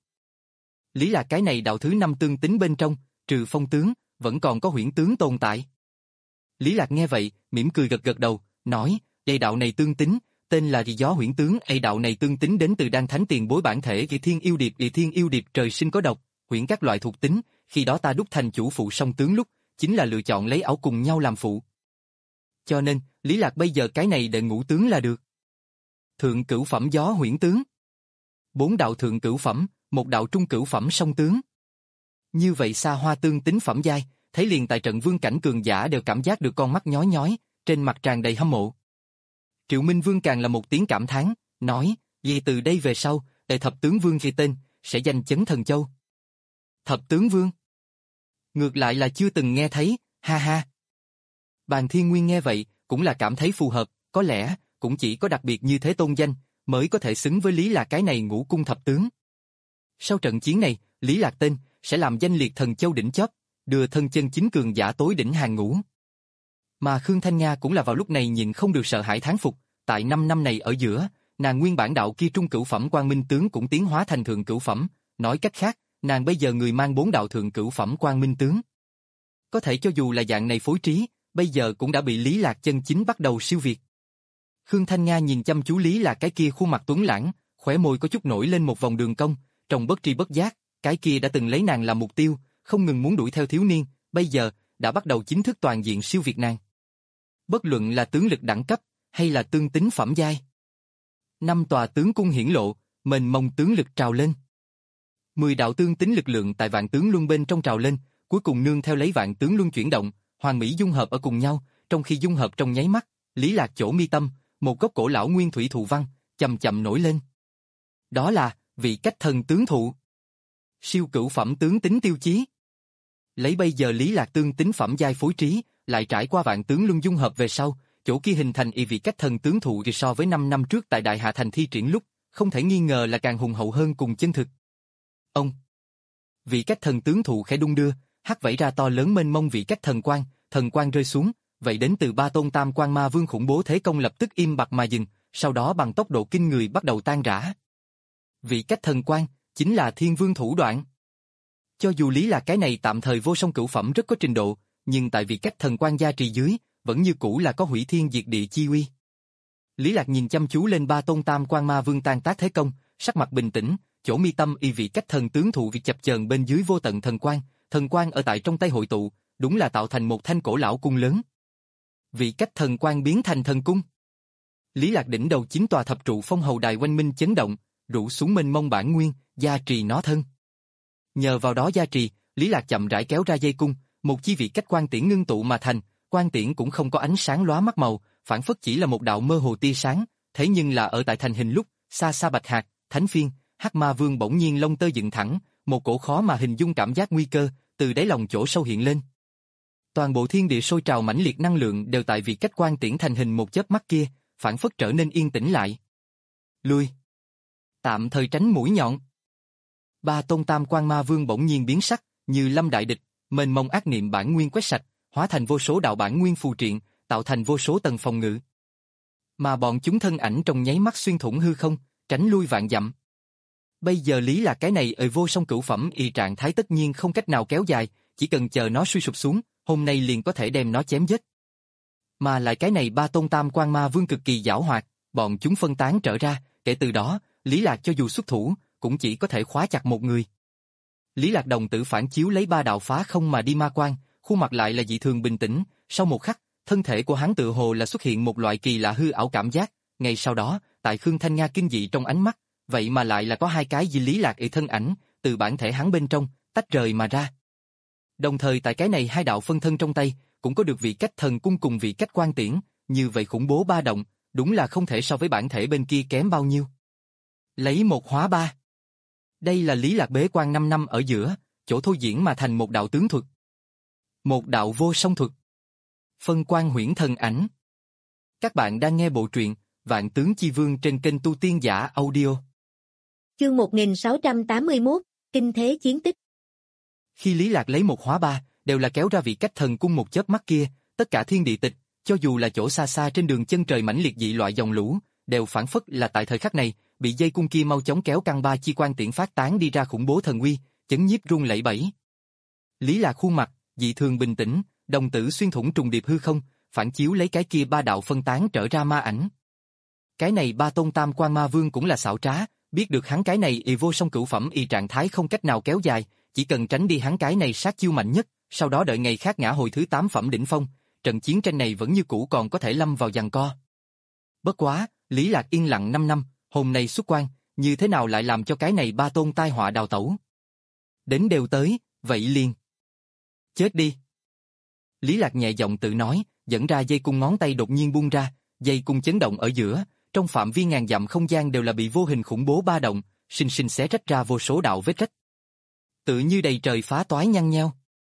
Lý Lạc cái này đạo thứ năm tương tính bên trong, trừ phong tướng, vẫn còn có huyễn tướng tồn tại. Lý Lạc nghe vậy, mỉm cười gật gật đầu, nói, đây đạo này tương tính, tên là gió huyễn tướng, đây đạo này tương tính đến từ đan thánh tiền bối bản thể Kỳ Thiên Yêu Điệp, Kỳ Thiên Yêu Điệp trời sinh có độc, huyễn các loại thuộc tính, khi đó ta đúc thành chủ phụ song tướng lúc, chính là lựa chọn lấy ảo cùng nhau làm phụ. Cho nên, Lý Lạc bây giờ cái này đệ ngũ tướng là được. Thượng cửu phẩm gió huyễn tướng. Bốn đạo thượng cửu phẩm, một đạo trung cửu phẩm song tướng. Như vậy xa hoa tương tính phẩm giai, thấy liền tại trận vương cảnh cường giả đều cảm giác được con mắt nhói nhói, trên mặt tràn đầy hâm mộ. Triệu Minh Vương càng là một tiếng cảm thán, nói, vì từ đây về sau, đệ thập tướng vương ghi tên, sẽ danh chấn thần châu. Thập tướng vương. Ngược lại là chưa từng nghe thấy, ha ha. Bàn Thiên Nguyên nghe vậy, cũng là cảm thấy phù hợp, có lẽ, cũng chỉ có đặc biệt như thế tôn danh, mới có thể xứng với Lý Lạc cái này ngũ cung thập tướng. Sau trận chiến này, Lý Lạc tên sẽ làm danh liệt thần châu đỉnh chóp, đưa thân chân chính cường giả tối đỉnh hàng ngũ. Mà Khương Thanh Nga cũng là vào lúc này nhìn không được sợ hãi thán phục, tại năm năm này ở giữa, nàng nguyên bản đạo kia trung cửu phẩm Quang Minh tướng cũng tiến hóa thành thượng cửu phẩm, nói cách khác, nàng bây giờ người mang bốn đạo thượng cửu phẩm Quang Minh tướng. Có thể cho dù là dạng này phối trí, bây giờ cũng đã bị Lý Lạc chân chính bắt đầu siêu việt. Khương Thanh Nga nhìn chăm chú Lý Lạc cái kia khuôn mặt tuấn lãng, khóe môi có chút nổi lên một vòng đường cong, trong bất tri bất giác, cái kia đã từng lấy nàng làm mục tiêu, không ngừng muốn đuổi theo thiếu niên, bây giờ đã bắt đầu chính thức toàn diện siêu việt nàng. Bất luận là tướng lực đẳng cấp hay là tương tính phẩm giai. Năm tòa tướng cung hiển lộ, mênh mông tướng lực trào lên. Mười đạo tương tính lực lượng tại vạn tướng luân bên trong trào lên, cuối cùng nương theo lấy vạn tướng luân chuyển động, hoàn mỹ dung hợp ở cùng nhau, trong khi dung hợp trong nháy mắt, Lý Lạc chỗ mi tâm, một gốc cổ lão nguyên thủy thụ văn, chậm chậm nổi lên. Đó là vị cách thần tướng thụ. Siêu cửu phẩm tướng tính tiêu chí. Lấy bây giờ Lý Lạc tương tính phẩm giai phối trí, lại trải qua vạn tướng luân dung hợp về sau, chỗ kia hình thành y vị cách thần tướng thụ thì so với năm năm trước tại Đại Hạ Thành thi triển lúc, không thể nghi ngờ là càng hùng hậu hơn cùng chân thực. Ông vị cách thần tướng thụ khẽ đung đưa, hắc vẫy ra to lớn mênh mông vị cách thần quang, thần quang rơi xuống, vậy đến từ ba tôn tam quan ma vương khủng bố thế công lập tức im bặt mà dừng, sau đó bằng tốc độ kinh người bắt đầu tan rã. Vị cách thần quang chính là thiên vương thủ đoạn. Cho dù Lý Lạc cái này tạm thời vô song cửu phẩm rất có trình độ, nhưng tại vị cách thần quang gia trì dưới, vẫn như cũ là có hủy thiên diệt địa chi uy. Lý Lạc nhìn chăm chú lên ba tôn tam quan ma vương tan tác thế công, sắc mặt bình tĩnh, chỗ mi tâm y vị cách thần tướng thụ việc chập chờn bên dưới vô tận thần quang, thần quang ở tại trong tay hội tụ, đúng là tạo thành một thanh cổ lão cung lớn. Vị cách thần quang biến thành thần cung. Lý Lạc đỉnh đầu chín tòa thập trụ phong hầu đài quanh minh chấn động, rủ xuống mênh mông bản nguyên, gia trì nó thân. Nhờ vào đó gia trì, Lý Lạc chậm rãi kéo ra dây cung, một chi vị cách quan tiễn ngưng tụ mà thành, quan tiễn cũng không có ánh sáng lóa mắt màu, phản phất chỉ là một đạo mơ hồ tia sáng, thế nhưng là ở tại thành hình lúc, xa xa Bạch Hạc, Thánh Phiên, Hắc Ma Vương bỗng nhiên lông tơ dựng thẳng, một cổ khó mà hình dung cảm giác nguy cơ từ đáy lòng chỗ sâu hiện lên. Toàn bộ thiên địa sôi trào mãnh liệt năng lượng đều tại vị cách quan tiễn thành hình một chớp mắt kia, phản phất trở nên yên tĩnh lại. Lui. Tạm thời tránh mũi nhọn. Ba tôn tam quan ma vương bỗng nhiên biến sắc, như lâm đại địch, mênh mông ác niệm bản nguyên quét sạch, hóa thành vô số đạo bản nguyên phù triện, tạo thành vô số tầng phòng ngự. Mà bọn chúng thân ảnh trong nháy mắt xuyên thủng hư không, tránh lui vạn dặm. Bây giờ Lý Lạc cái này ở vô song cửu phẩm y trạng thái tất nhiên không cách nào kéo dài, chỉ cần chờ nó suy sụp xuống, hôm nay liền có thể đem nó chém giết. Mà lại cái này ba tôn tam quan ma vương cực kỳ giảo hoạt, bọn chúng phân tán trở ra, kể từ đó, Lý Lạc cho dù xuất thủ, cũng chỉ có thể khóa chặt một người. Lý Lạc đồng tử phản chiếu lấy ba đạo phá không mà đi ma quan, khuôn mặt lại là dị thường bình tĩnh, sau một khắc, thân thể của hắn tự hồ là xuất hiện một loại kỳ lạ hư ảo cảm giác, ngay sau đó, tại Khương Thanh Nga kinh dị trong ánh mắt, vậy mà lại là có hai cái di Lý Lạc ở thân ảnh, từ bản thể hắn bên trong, tách rời mà ra. Đồng thời tại cái này hai đạo phân thân trong tay, cũng có được vị cách thần cung cùng vị cách quan tiễn, như vậy khủng bố ba động, đúng là không thể so với bản thể bên kia kém bao nhiêu. Lấy một hóa ba. Đây là Lý Lạc bế quan năm năm ở giữa, chỗ thôi diễn mà thành một đạo tướng thuật. Một đạo vô song thuật. Phân quan huyễn thần ảnh. Các bạn đang nghe bộ truyện Vạn Tướng Chi Vương trên kênh Tu Tiên Giả Audio. Chương một nghìn sáu trăm tám mươi mốt, Kinh Thế Chiến Tích. Khi Lý Lạc lấy một hóa ba, đều là kéo ra vị cách thần cung một chớp mắt kia, tất cả thiên địa tịch, cho dù là chỗ xa xa trên đường chân trời mãnh liệt dị loại dòng lũ, đều phản phất là tại thời khắc này, bị dây cung kia mau chóng kéo căng ba chi quan tiễn phát tán đi ra khủng bố thần uy, chấn nhiếp rung lẩy bẩy. Lý Lạc khuôn mặt dị thường bình tĩnh, đồng tử xuyên thủng trùng điệp hư không, phản chiếu lấy cái kia ba đạo phân tán trở ra ma ảnh. Cái này ba tôn tam quan ma vương cũng là xảo trá, biết được hắn cái này y vô song cửu phẩm y trạng thái không cách nào kéo dài, chỉ cần tránh đi hắn cái này sát chiêu mạnh nhất, sau đó đợi ngày khác ngã hồi thứ tám phẩm đỉnh phong, trận chiến tranh này vẫn như cũ còn có thể lâm vào giằng co. Bất quá, Lý Lạc yên lặng năm năm, hôm nay xuất quan, như thế nào lại làm cho cái này ba tôn tai họa đào tẩu? Đến đều tới, vậy liền. Chết đi. Lý Lạc nhẹ giọng tự nói, dẫn ra dây cung ngón tay đột nhiên buông ra, dây cung chấn động ở giữa, trong phạm vi ngàn dặm không gian đều là bị vô hình khủng bố ba động, sinh sinh xé rách ra vô số đạo vết rách. Tự như đầy trời phá toái nhăn nheo.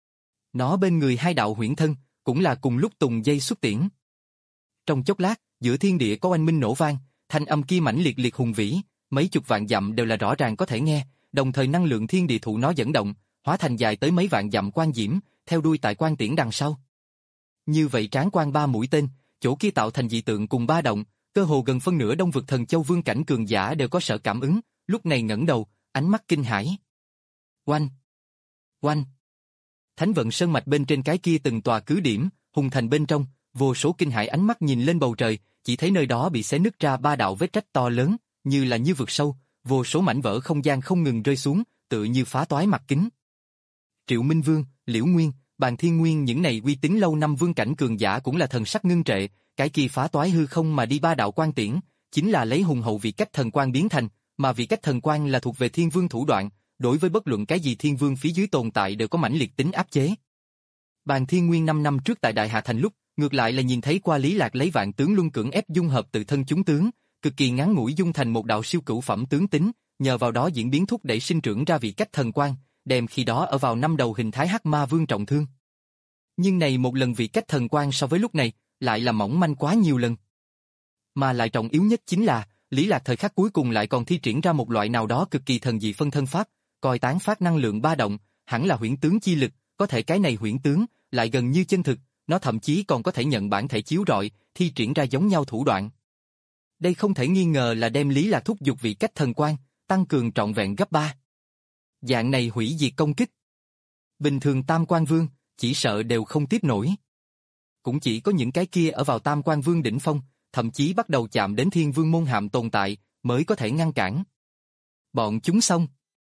Nó bên người hai đạo huyễn thân, cũng là cùng lúc tùng dây xuất tiễn. Trong chốc lát, giữa thiên địa có oanh minh nổ vang, thanh âm kia mãnh liệt liệt hùng vĩ, mấy chục vạn dặm đều là rõ ràng có thể nghe, đồng thời năng lượng thiên địa thụ nó dẫn động, hóa thành dài tới mấy vạn dặm quang diễm, theo đuôi tại quang tiễn đằng sau. Như vậy tráng quang ba mũi tên, chỗ kia tạo thành dị tượng cùng ba động, cơ hồ gần phân nửa Đông vực Thần Châu vương cảnh cường giả đều có sợ cảm ứng, lúc này ngẩng đầu, ánh mắt kinh hãi. Oanh! Oanh! Thánh vận sơn mạch bên trên cái kia từng tòa cứ điểm, hùng thành bên trong, vô số kinh hãi ánh mắt nhìn lên bầu trời, chỉ thấy nơi đó bị xé nứt ra ba đạo vết rách to lớn, như là như vực sâu, vô số mảnh vỡ không gian không ngừng rơi xuống, tựa như phá toái mặt kính. Triệu Minh Vương, Liễu Nguyên, Bàn Thiên Nguyên những này uy tín lâu năm vương cảnh cường giả cũng là thần sắc ngưng trệ, cái kia phá toái hư không mà đi ba đạo quan tiễn, chính là lấy hùng hậu vị cách thần quan biến thành, mà vị cách thần quan là thuộc về Thiên Vương thủ đoạn, đối với bất luận cái gì Thiên Vương phía dưới tồn tại đều có mãnh liệt tính áp chế. Bàn Thiên Nguyên năm năm trước tại Đại Hà Thành lúc, ngược lại là nhìn thấy qua Lý Lạc lấy vạn tướng luân cưỡng ép dung hợp tự thân chúng tướng, cực kỳ ngắn ngủi dung thành một đạo siêu cửu phẩm tướng tính, nhờ vào đó diễn biến thúc đẩy sinh trưởng ra vị cách thần quan, đem khi đó ở vào năm đầu hình thái Hắc Ma Vương trọng thương. Nhưng này một lần vị cách thần quan so với lúc này, lại là mỏng manh quá nhiều lần. Mà lại trọng yếu nhất chính là, Lý Lạc thời khắc cuối cùng lại còn thi triển ra một loại nào đó cực kỳ thần dị phân thân pháp, coi tán phát năng lượng ba động, hẳn là huyễn tướng chi lực, có thể cái này huyễn tướng, lại gần như chân thực, nó thậm chí còn có thể nhận bản thể chiếu rọi, thi triển ra giống nhau thủ đoạn. Đây không thể nghi ngờ là đem Lý Lạc thúc giục vị cách thần quan, tăng cường trọn vẹn gấp ba. Dạng này hủy diệt công kích. Bình thường Tam Quan Vương, chỉ sợ đều không tiếp nổi. Cũng chỉ có những cái kia ở vào Tam Quan Vương đỉnh phong, thậm chí bắt đầu chạm đến Thiên Vương môn hàm tồn tại, mới có thể ngăn cản. Bọn chúng xong.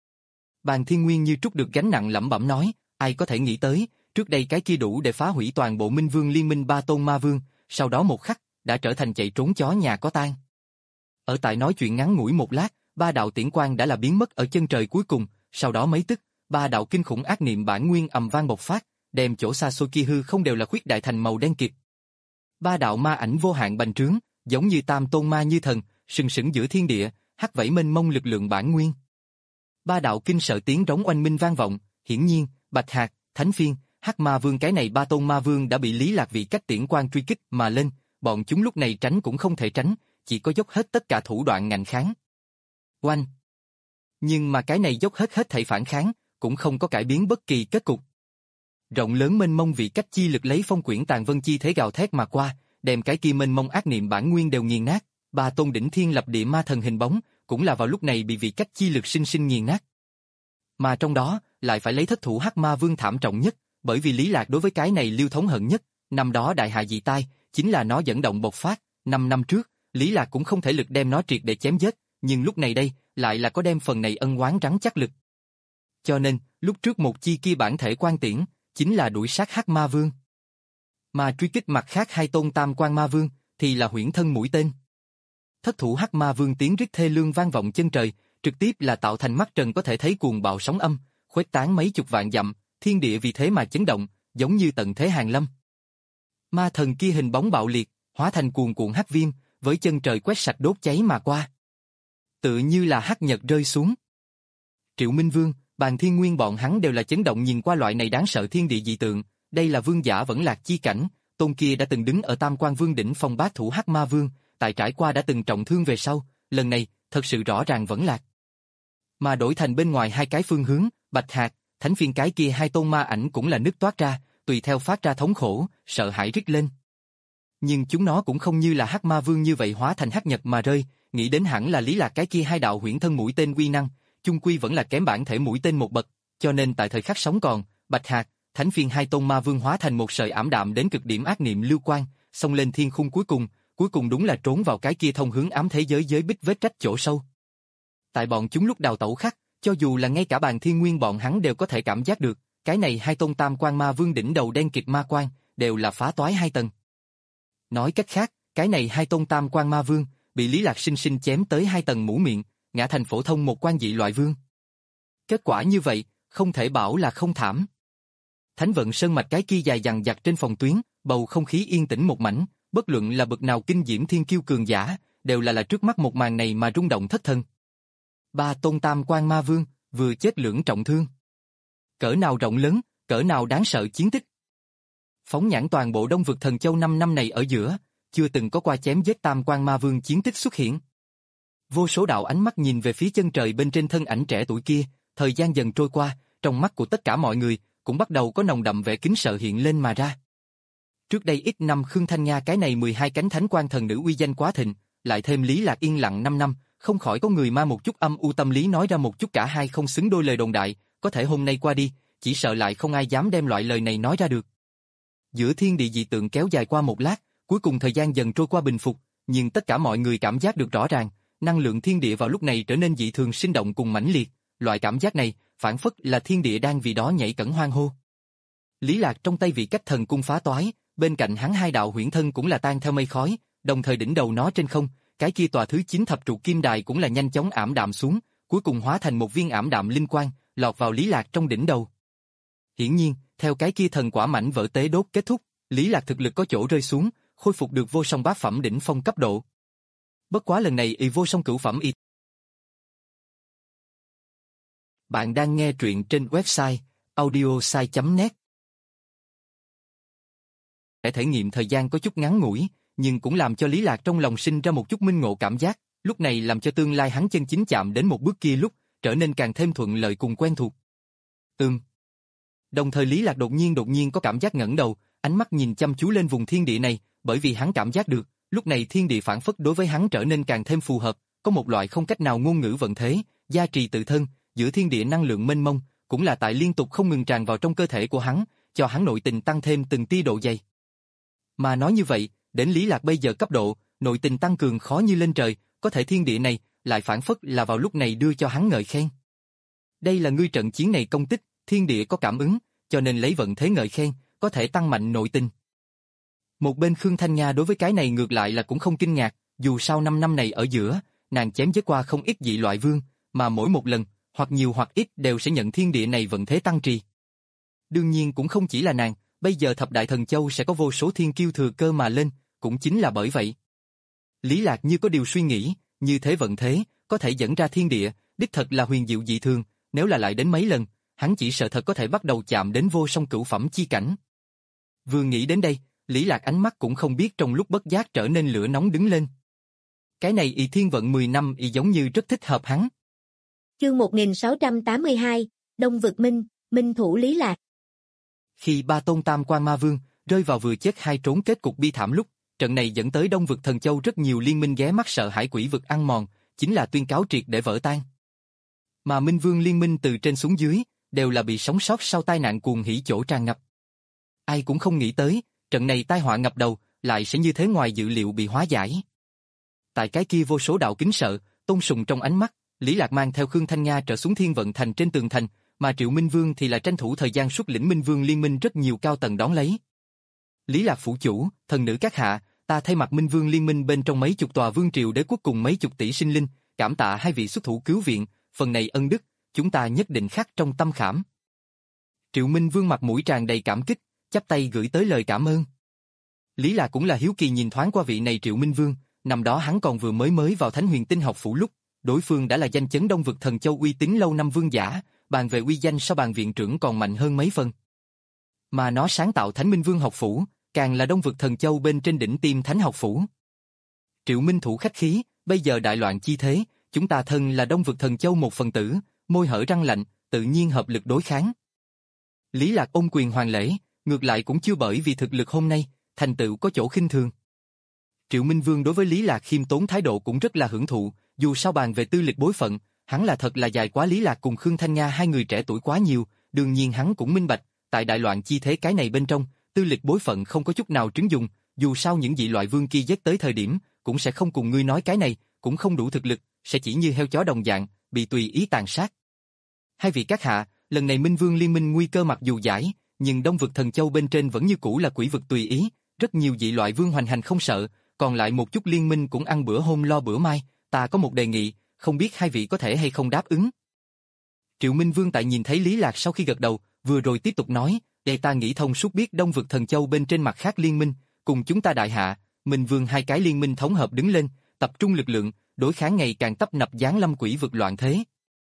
Bàn Thiên Nguyên như trút được gánh nặng lẩm bẩm nói, ai có thể nghĩ tới, trước đây cái kia đủ để phá hủy toàn bộ Minh Vương liên minh ba tôn ma vương, sau đó một khắc, đã trở thành chạy trốn chó nhà có tang. Ở tại nói chuyện ngắn ngủi một lát, ba đạo tiễn quang đã là biến mất ở chân trời cuối cùng, sau đó mấy tức, ba đạo kinh khủng ác niệm bản nguyên ầm vang bộc phát, đem chỗ xa xôi kia hư không đều là khuyết đại thành màu đen kịt. Ba đạo ma ảnh vô hạn bành trướng, giống như tam tôn ma như thần, sừng sững giữa thiên địa, hắc vẫy mênh mông lực lượng bản nguyên. Ba đạo kinh sợ tiếng rống oanh minh vang vọng, hiển nhiên, Bạch Hạc, Thánh Phiên, Hắc Ma Vương cái này ba tôn ma vương đã bị Lý Lạc vị cách tiễn quang truy kích mà lên, bọn chúng lúc này tránh cũng không thể tránh, chỉ có dốc hết tất cả thủ đoạn ngạnh kháng. Oanh! Nhưng mà cái này dốc hết hết thảy phản kháng, cũng không có cải biến bất kỳ kết cục. Rộng lớn mênh mông vị cách chi lực lấy phong quyển tàn vân chi thế gào thét mà qua, đem cái kia mênh mông ác niệm bản nguyên đều nghiền nát, ba tôn đỉnh thiên lập địa ma thần hình bóng, cũng là vào lúc này bị vị cách chi lực sinh sinh nghiền nát. Mà trong đó, lại phải lấy thất thủ Hắc Ma Vương thảm trọng nhất, bởi vì Lý Lạc đối với cái này lưu thống hận nhất, năm đó đại hạ dị tai, chính là nó dẫn động bộc phát, năm năm trước, Lý Lạc cũng không thể lực đem nó triệt để chém giết, nhưng lúc này đây, lại là có đem phần này ân oán rắn chắc lực. Cho nên, lúc trước một chi kia bản thể quan tiễn, chính là đuổi sát Hắc Ma Vương. Mà truy kích mặt khác hai tôn tam quan ma vương, thì là huyễn thân mũi tên. Thất thủ Hắc Ma Vương tiếng rít thê lương vang vọng chân trời, trực tiếp là tạo thành mắt trần có thể thấy cuồng bạo sóng âm, khuếch tán mấy chục vạn dặm, thiên địa vì thế mà chấn động, giống như tận thế hàng lâm. Ma thần kia hình bóng bạo liệt, hóa thành cuồn cuộn hắc viêm, với chân trời quét sạch đốt cháy mà qua. Tự như là hắc nhật rơi xuống. Triệu Minh Vương, Bàn Thiên Nguyên bọn hắn đều là chấn động nhìn qua loại này đáng sợ thiên địa dị tượng, đây là vương giả vẫn lạc chi cảnh, tôn kia đã từng đứng ở Tam Quan Vương đỉnh phong bát thủ Hắc Ma Vương, tại trải qua đã từng trọng thương về sau, lần này, thật sự rõ ràng vẫn lạc. Mà đổi thành bên ngoài hai cái phương hướng, Bạch Hạc, Thánh Phiên cái kia hai tôn ma ảnh cũng là nứt toát ra, tùy theo phát ra thống khổ, sợ hãi rít lên. Nhưng chúng nó cũng không như là Hắc Ma Vương như vậy hóa thành hắc nhật mà rơi, nghĩ đến hẳn là Lý Lạc cái kia hai đạo huyễn thân mũi tên uy năng, chung quy vẫn là kém bản thể mũi tên một bậc, cho nên tại thời khắc sống còn, Bạch Hạc, Thánh Phiên hai tôn ma vương hóa thành một sợi ảm đạm đến cực điểm ác niệm lưu quang, xông lên thiên khung cuối cùng, cuối cùng đúng là trốn vào cái kia thông hướng ám thế giới giới bích vết rách chỗ sâu. Tại bọn chúng lúc đào tẩu khắc, cho dù là ngay cả Bàn Thiên Nguyên bọn hắn đều có thể cảm giác được, cái này hai tôn tam quan ma vương đỉnh đầu đen kịt ma quan, đều là phá toái hai tầng. Nói cách khác, cái này hai tôn tam quan ma vương, bị Lý Lạc sinh sinh chém tới hai tầng mũ miệng, ngã thành phổ thông một quan dị loại vương. Kết quả như vậy, không thể bảo là không thảm. Thánh vận sơn mạch cái kia dài dằng dặc trên phòng tuyến, bầu không khí yên tĩnh một mảnh, bất luận là bậc nào kinh diễm thiên kiêu cường giả, đều là là trước mắt một màn này mà rung động thất thần. Ba tôn tam quan ma vương, vừa chết lưỡng trọng thương. Cỡ nào rộng lớn, cỡ nào đáng sợ chiến tích. Phóng nhãn toàn bộ Đông vực Thần Châu năm năm này ở giữa, chưa từng có qua chém giết tam quan ma vương chiến tích xuất hiện. Vô số đạo ánh mắt nhìn về phía chân trời bên trên thân ảnh trẻ tuổi kia, thời gian dần trôi qua, trong mắt của tất cả mọi người cũng bắt đầu có nồng đậm vẻ kính sợ hiện lên mà ra. Trước đây ít năm Khương Thanh Nga cái này mười hai cánh thánh quan thần nữ uy danh quá thịnh, lại thêm Lý Lạc yên lặng năm năm, không khỏi có người ma một chút âm u tâm lý nói ra một chút cả hai không xứng đôi lời đồn đại, có thể hôm nay qua đi, chỉ sợ lại không ai dám đem loại lời này nói ra được. Giữa thiên địa dị tượng kéo dài qua một lát, cuối cùng thời gian dần trôi qua bình phục, nhưng tất cả mọi người cảm giác được rõ ràng, năng lượng thiên địa vào lúc này trở nên dị thường sinh động cùng mãnh liệt, loại cảm giác này, phản phất là thiên địa đang vì đó nhảy cẫng hoan hô. Lý Lạc trong tay vị cách thần cung phá toái, bên cạnh hắn hai đạo huyễn thân cũng là tan theo mây khói, đồng thời đỉnh đầu nó trên không, cái kia tòa thứ chín thập trụ kim đài cũng là nhanh chóng ảm đạm xuống, cuối cùng hóa thành một viên ảm đạm linh quang, lọt vào Lý Lạc trong đỉnh đầu. Hiển nhiên, theo cái kia thần quả mảnh vỡ tế đốt kết thúc, Lý Lạc thực lực có chỗ rơi xuống, khôi phục được vô song bát phẩm đỉnh phong cấp độ. Bất quá lần này y vô song cửu phẩm y. Bạn đang nghe truyện trên website audiosai chấm net. Để thể nghiệm thời gian có chút ngắn ngủi, nhưng cũng làm cho Lý Lạc trong lòng sinh ra một chút minh ngộ cảm giác, lúc này làm cho tương lai hắn chân chính chạm đến một bước kia lúc, trở nên càng thêm thuận lợi cùng quen thuộc. Ừm. Đồng thời Lý Lạc đột nhiên đột nhiên có cảm giác ngẩng đầu, ánh mắt nhìn chăm chú lên vùng thiên địa này, bởi vì hắn cảm giác được, lúc này thiên địa phản phất đối với hắn trở nên càng thêm phù hợp, có một loại không cách nào ngôn ngữ vận thế, gia trì tự thân, giữa thiên địa năng lượng mênh mông, cũng là tại liên tục không ngừng tràn vào trong cơ thể của hắn, cho hắn nội tình tăng thêm từng tia độ dày. Mà nói như vậy, đến Lý Lạc bây giờ cấp độ, nội tình tăng cường khó như lên trời, có thể thiên địa này, lại phản phất là vào lúc này đưa cho hắn ngợi khen. Đây là ngươi trận chiến này công tích, thiên địa có cảm ứng, cho nên lấy vận thế ngợi khen, có thể tăng mạnh nội tình. Một bên Khương Thanh Nga đối với cái này ngược lại là cũng không kinh ngạc, dù sau năm năm này ở giữa, nàng chém giết qua không ít dị loại vương, mà mỗi một lần, hoặc nhiều hoặc ít đều sẽ nhận thiên địa này vận thế tăng trì. Đương nhiên cũng không chỉ là nàng, bây giờ thập đại thần châu sẽ có vô số thiên kiêu thừa cơ mà lên, cũng chính là bởi vậy. Lý Lạc như có điều suy nghĩ, như thế vận thế, có thể dẫn ra thiên địa, đích thật là huyền diệu dị thường, nếu là lại đến mấy lần, hắn chỉ sợ thật có thể bắt đầu chạm đến vô song cửu phẩm chi cảnh. Vừa nghĩ đến đây, Lý Lạc ánh mắt cũng không biết trong lúc bất giác trở nên lửa nóng đứng lên. Cái này y thiên vận mười năm y giống như rất thích hợp hắn. Chương một nghìn sáu trăm tám mươi hai, Đông Vực Minh, Minh thủ Lý Lạc. Khi ba tôn tam quan ma vương rơi vào vừa chết hai trốn kết cục bi thảm lúc, trận này dẫn tới Đông Vực Thần Châu rất nhiều liên minh ghé mắt sợ hãi quỷ vực ăn mòn, chính là tuyên cáo triệt để vỡ tan. Mà Minh Vương liên minh từ trên xuống dưới, đều là bị sống sót sau tai nạn cuồng hỉ chỗ tràn ngập. Ai cũng không nghĩ tới, trận này tai họa ngập đầu, lại sẽ như thế ngoài dự liệu bị hóa giải. Tại cái kia vô số đạo kính sợ, tôn sùng trong ánh mắt, Lý Lạc mang theo Khương Thanh Nga trở xuống Thiên Vận Thành trên tường thành, mà Triệu Minh Vương thì là tranh thủ thời gian xuất lĩnh Minh Vương liên minh rất nhiều cao tầng đón lấy. Lý Lạc phủ chủ, thần nữ các hạ, ta thay mặt Minh Vương liên minh bên trong mấy chục tòa vương triều đế quốc cùng mấy chục tỷ sinh linh, cảm tạ hai vị xuất thủ cứu viện, phần này ân đức, chúng ta nhất định khắc trong tâm khảm. Triệu Minh Vương mặt mũi tràn đầy cảm kích, chắp tay gửi tới lời cảm ơn. Lý Lạc cũng là hiếu kỳ nhìn thoáng qua vị này Triệu Minh Vương, năm đó hắn còn vừa mới mới vào Thánh Huyền Tinh học phủ lúc, đối phương đã là danh chấn Đông Vực Thần Châu uy tín lâu năm vương giả, bàn về uy danh so bàn viện trưởng còn mạnh hơn mấy phần. Mà nó sáng tạo Thánh Minh Vương học phủ, càng là Đông Vực Thần Châu bên trên đỉnh tiêm Thánh học phủ. Triệu Minh thủ khách khí, bây giờ đại loạn chi thế, chúng ta thân là Đông Vực Thần Châu một phần tử, môi hở răng lạnh, tự nhiên hợp lực đối kháng. Lý Lạc ôm quyền hoàn lễ, ngược lại cũng chưa bởi vì thực lực hôm nay, thành tựu có chỗ khinh thường. Triệu Minh Vương đối với Lý Lạc khiêm tốn thái độ cũng rất là hưởng thụ, dù sao bàn về tư lịch bối phận, hắn là thật là dài quá Lý Lạc cùng Khương Thanh Nga hai người trẻ tuổi quá nhiều, đương nhiên hắn cũng minh bạch, tại đại loạn chi thế cái này bên trong, tư lịch bối phận không có chút nào trứng dùng, dù sao những dị loại vương kia giết tới thời điểm, cũng sẽ không cùng ngươi nói cái này, cũng không đủ thực lực, sẽ chỉ như heo chó đồng dạng, bị tùy ý tàn sát. Hai vị các hạ, lần này Minh Vương liên minh nguy cơ mặc dù giải, nhưng Đông Vực Thần Châu bên trên vẫn như cũ là quỷ vực tùy ý, rất nhiều dị loại vương hoành hành không sợ, còn lại một chút liên minh cũng ăn bữa hôm lo bữa mai, ta có một đề nghị, không biết hai vị có thể hay không đáp ứng. Triệu Minh Vương tại nhìn thấy Lý Lạc sau khi gật đầu, vừa rồi tiếp tục nói, để ta nghĩ thông suốt biết Đông Vực Thần Châu bên trên mặt khác liên minh, cùng chúng ta đại hạ, Minh Vương hai cái liên minh thống hợp đứng lên, tập trung lực lượng, đối kháng ngày càng tấp nập giáng lâm quỷ vực loạn thế.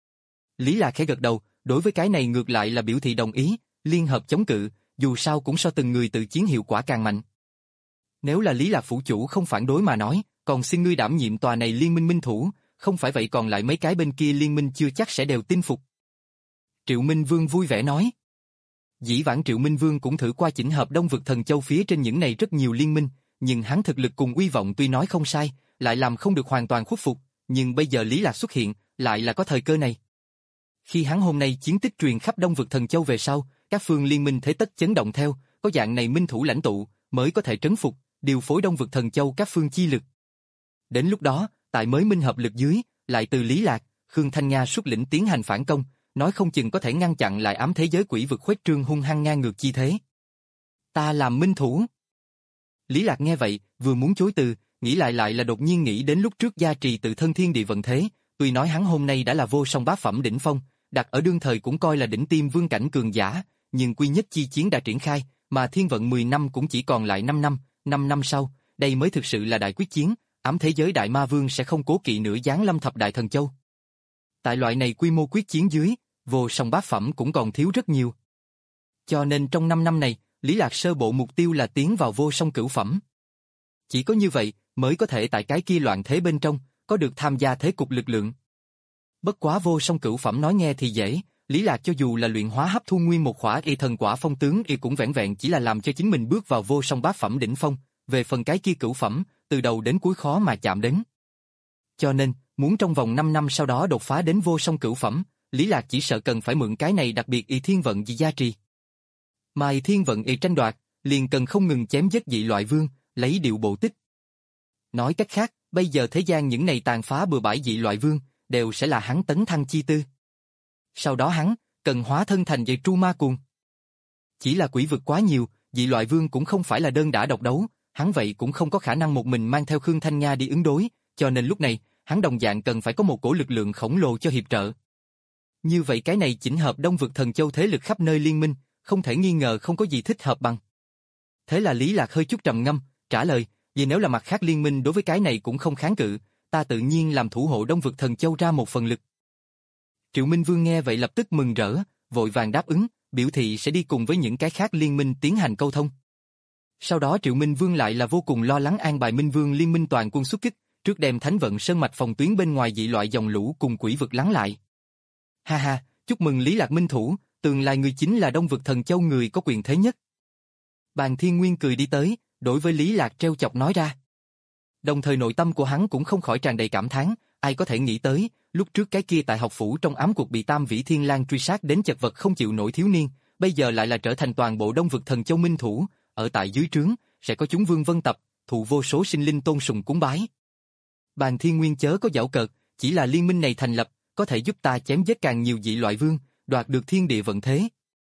Lý Lạc khẽ gật đầu, đối với cái này ngược lại là biểu thị đồng ý, liên hợp chống cự, dù sao cũng so từng người tự chiến hiệu quả càng mạnh. Nếu là Lý Lạc phủ chủ không phản đối mà nói, còn xin ngươi đảm nhiệm tòa này liên minh minh thủ, không phải vậy còn lại mấy cái bên kia liên minh chưa chắc sẽ đều tin phục. Triệu Minh Vương vui vẻ nói. Dĩ vãng Triệu Minh Vương cũng thử qua chỉnh hợp Đông Vực Thần Châu phía trên những này rất nhiều liên minh, nhưng hắn thực lực cùng uy vọng tuy nói không sai, lại làm không được hoàn toàn khuất phục, nhưng bây giờ Lý Lạc xuất hiện, lại là có thời cơ này. Khi hắn hôm nay chiến tích truyền khắp Đông Vực Thần Châu về sau, các phương liên minh thế tất chấn động theo, có dạng này minh thủ lãnh tụ, mới có thể trấn phục, điều phối Đông Vực Thần Châu các phương chi lực. Đến lúc đó, tại mới minh hợp lực dưới, lại từ Lý Lạc, Khương Thanh Nga xuất lĩnh tiến hành phản công, nói không chừng có thể ngăn chặn lại ám thế giới quỷ vực khuếch trương hung hăng ngang ngược chi thế. Ta làm minh thủ. Lý Lạc nghe vậy, vừa muốn chối từ, nghĩ lại lại là đột nhiên nghĩ đến lúc trước gia trì tự thân thiên địa vận thế, tuy nói hắn hôm nay đã là vô song bá phẩm đỉnh phong, đặt ở đương thời cũng coi là đỉnh tiêm vương cảnh cường giả, nhưng quy nhất chi chiến đã triển khai, mà thiên vận mười năm cũng chỉ còn lại năm năm, năm năm sau, đây mới thực sự là đại quyết chiến, ám thế giới đại ma vương sẽ không cố kỵ nữa giáng lâm thập đại thần châu. Tại loại này quy mô quyết chiến dưới, vô song bá phẩm cũng còn thiếu rất nhiều. Cho nên trong năm năm này, Lý Lạc sơ bộ mục tiêu là tiến vào vô song cửu phẩm. Chỉ có như vậy, mới có thể tại cái kia loạn thế bên trong, có được tham gia thế cục lực lượng. Bất quá vô song cửu phẩm nói nghe thì dễ, Lý Lạc cho dù là luyện hóa hấp thu nguyên một khỏa y thần quả phong tướng y cũng vẹn vẹn chỉ là làm cho chính mình bước vào vô song bá phẩm đỉnh phong, về phần cái kia cửu phẩm, từ đầu đến cuối khó mà chạm đến. Cho nên, muốn trong vòng năm năm sau đó đột phá đến vô song cửu phẩm, Lý Lạc chỉ sợ cần phải mượn cái này đặc biệt y thiên vận dị gia trì. Mà y thiên vận y tranh đoạt, liền cần không ngừng chém giết dị loại vương, lấy điệu bộ tích. Nói cách khác, bây giờ thế gian những này tàn phá bừa bãi dị loại vương, đều sẽ là hắn tấn thăng chi tư. Sau đó hắn, cần hóa thân thành dây tru ma cuồng. Chỉ là quỷ vực quá nhiều, dị loại vương cũng không phải là đơn đả độc đấu, hắn vậy cũng không có khả năng một mình mang theo Khương Thanh Nga đi ứng đối, cho nên lúc này, hắn đồng dạng cần phải có một cổ lực lượng khổng lồ cho hiệp trợ. Như vậy cái này chỉnh hợp Đông Vực Thần Châu thế lực khắp nơi liên minh, không thể nghi ngờ không có gì thích hợp bằng. Thế là Lý Lạc hơi chút trầm ngâm, trả lời, vì nếu là mặt khác liên minh đối với cái này cũng không kháng cự, ta tự nhiên làm thủ hộ Đông Vực Thần Châu ra một phần lực. Triệu Minh Vương nghe vậy lập tức mừng rỡ, vội vàng đáp ứng, biểu thị sẽ đi cùng với những cái khác liên minh tiến hành câu thông. Sau đó Triệu Minh Vương lại là vô cùng lo lắng an bài Minh Vương liên minh toàn quân xuất kích, trước đem Thánh Vận Sơn mạch phòng tuyến bên ngoài dị loại dòng lũ cùng quỷ vực lắng lại. Ha ha, chúc mừng Lý Lạc minh thủ, tương lai người chính là Đông Vực Thần Châu người có quyền thế nhất. Bàn Thiên Nguyên cười đi tới, đối với Lý Lạc treo chọc nói ra. Đồng thời nội tâm của hắn cũng không khỏi tràn đầy cảm thán, ai có thể nghĩ tới, lúc trước cái kia tại học phủ trong ám cuộc bị Tam Vĩ Thiên Lang truy sát đến chật vật không chịu nổi thiếu niên, bây giờ lại là trở thành toàn bộ Đông Vực Thần Châu minh thủ, ở tại dưới trướng, sẽ có chúng vương vân tập, thụ vô số sinh linh tôn sùng cúng bái. Bàn Thiên Nguyên chớ có giảo cợt, chỉ là liên minh này thành lập, có thể giúp ta chém giết càng nhiều dị loại vương, đoạt được thiên địa vận thế.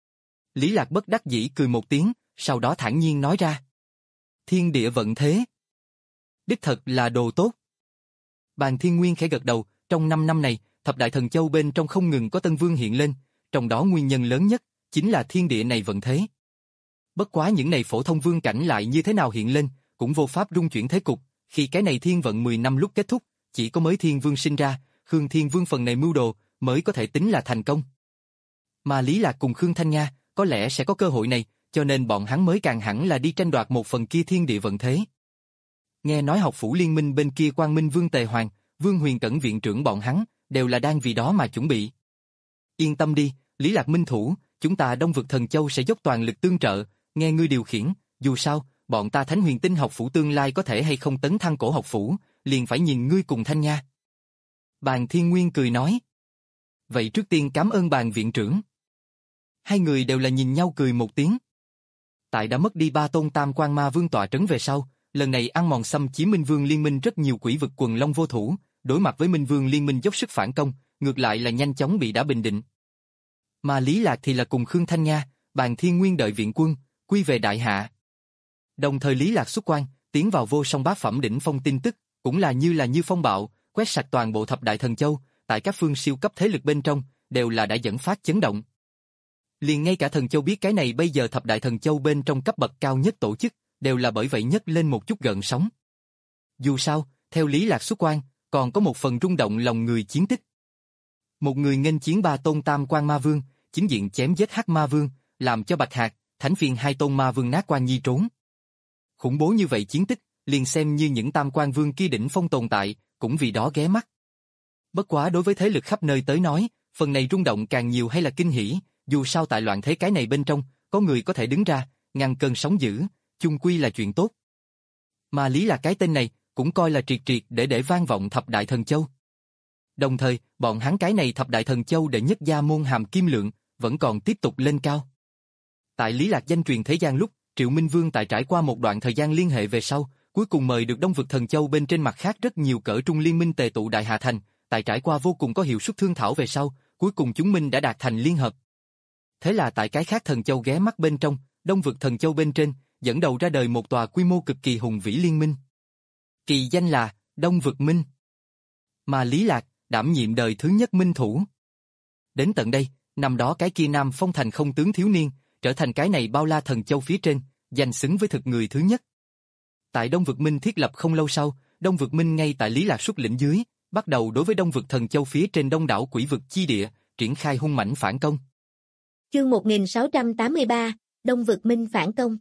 Lý Lạc bất đắc dĩ cười một tiếng, sau đó thản nhiên nói ra. Thiên địa vận thế. Đích thật là đồ tốt. Bàn Thiên Nguyên khẽ gật đầu, trong năm năm này, thập đại thần châu bên trong không ngừng có tân vương hiện lên, trong đó nguyên nhân lớn nhất, chính là thiên địa này vận thế. Bất quá những này phổ thông vương cảnh lại như thế nào hiện lên, cũng vô pháp rung chuyển thế cục, khi cái này thiên vận mười năm lúc kết thúc, chỉ có mới thiên vương sinh ra, Khương Thiên Vương phần này mưu đồ, mới có thể tính là thành công. Mà Lý Lạc cùng Khương Thanh Nga, có lẽ sẽ có cơ hội này, cho nên bọn hắn mới càng hẳn là đi tranh đoạt một phần kia thiên địa vận thế. Nghe nói học phủ liên minh bên kia Quang Minh Vương Tề Hoàng, Vương Huyền Cẩn viện trưởng bọn hắn, đều là đang vì đó mà chuẩn bị. Yên tâm đi, Lý Lạc minh thủ, chúng ta Đông Vực Thần Châu sẽ dốc toàn lực tương trợ, nghe ngươi điều khiển, dù sao, bọn ta Thánh Huyền Tinh học phủ tương lai có thể hay không tấn thăng cổ học phủ, liền phải nhìn ngươi cùng Thanh Nha. Bàn Thiên Nguyên cười nói. Vậy trước tiên cảm ơn bàn viện trưởng. Hai người đều là nhìn nhau cười một tiếng. Tại đã mất đi ba tôn tam quan ma vương tọa trấn về sau, lần này ăn mòn xâm chiếm Minh Vương liên minh rất nhiều quỷ vực quần long vô thủ, đối mặt với Minh Vương liên minh dốc sức phản công, ngược lại là nhanh chóng bị đã bình định. Mà Lý Lạc thì là cùng Khương Thanh Nha, bàn Thiên Nguyên đợi viện quân, quy về đại hạ. Đồng thời Lý Lạc xuất quan, tiến vào vô song bá phẩm đỉnh phong tin tức, cũng là như là như phong bạo, quét sạch toàn bộ thập đại thần châu, tại các phương siêu cấp thế lực bên trong, đều là đã dẫn phát chấn động. Liền ngay cả thần châu biết cái này bây giờ thập đại thần châu bên trong cấp bậc cao nhất tổ chức, đều là bởi vậy nhấc lên một chút gợn sóng. Dù sao, theo Lý Lạc xuất quan, còn có một phần rung động lòng người chiến tích. Một người nghênh chiến ba tôn tam quan ma vương, chính diện chém giết hắc ma vương, làm cho Bạch Hạc, Thánh Phiền hai tôn ma vương nát quan nhi trốn. Khủng bố như vậy chiến tích, liền xem như những tam quan vương kia đỉnh phong tồn tại, cũng vì đó ghé mắt. Bất quá đối với thế lực khắp nơi tới nói, phần này rung động càng nhiều hay là kinh hỉ, dù sao tại loạn thế cái này bên trong, có người có thể đứng ra, ngăn cơn sóng dữ, chung quy là chuyện tốt. Mà Lý Lạc cái tên này, cũng coi là triệt triệt để để vang vọng thập đại thần châu. Đồng thời, bọn hắn cái này thập đại thần châu đệ nhất gia môn hàm kim lượng, vẫn còn tiếp tục lên cao. Tại Lý Lạc danh truyền thế gian lúc, Triệu Minh Vương tại trải qua một đoạn thời gian liên hệ về sau, cuối cùng mời được Đông vực thần châu bên trên mặt khác rất nhiều cỡ trung liên minh tề tụ Đại Hà Thành, tại trải qua vô cùng có hiệu suất thương thảo về sau, cuối cùng chúng minh đã đạt thành liên hợp. Thế là tại cái khác thần châu ghé mắt bên trong, Đông vực thần châu bên trên, dẫn đầu ra đời một tòa quy mô cực kỳ hùng vĩ liên minh. Kỳ danh là Đông vực Minh. Mà Lý Lạc, đảm nhiệm đời thứ nhất minh thủ. Đến tận đây, năm đó cái kia Nam Phong thành không tướng thiếu niên, trở thành cái này bao la thần châu phía trên, danh xứng với thực người thứ nhất. Tại Đông vực Minh thiết lập không lâu sau, Đông vực Minh ngay tại Lý Lạc xuất lĩnh dưới, bắt đầu đối với Đông vực thần châu phía trên đông đảo quỷ vực chi địa, triển khai hung mãnh phản công. Chương một nghìn sáu trăm tám mươi ba, Đông vực Minh phản công.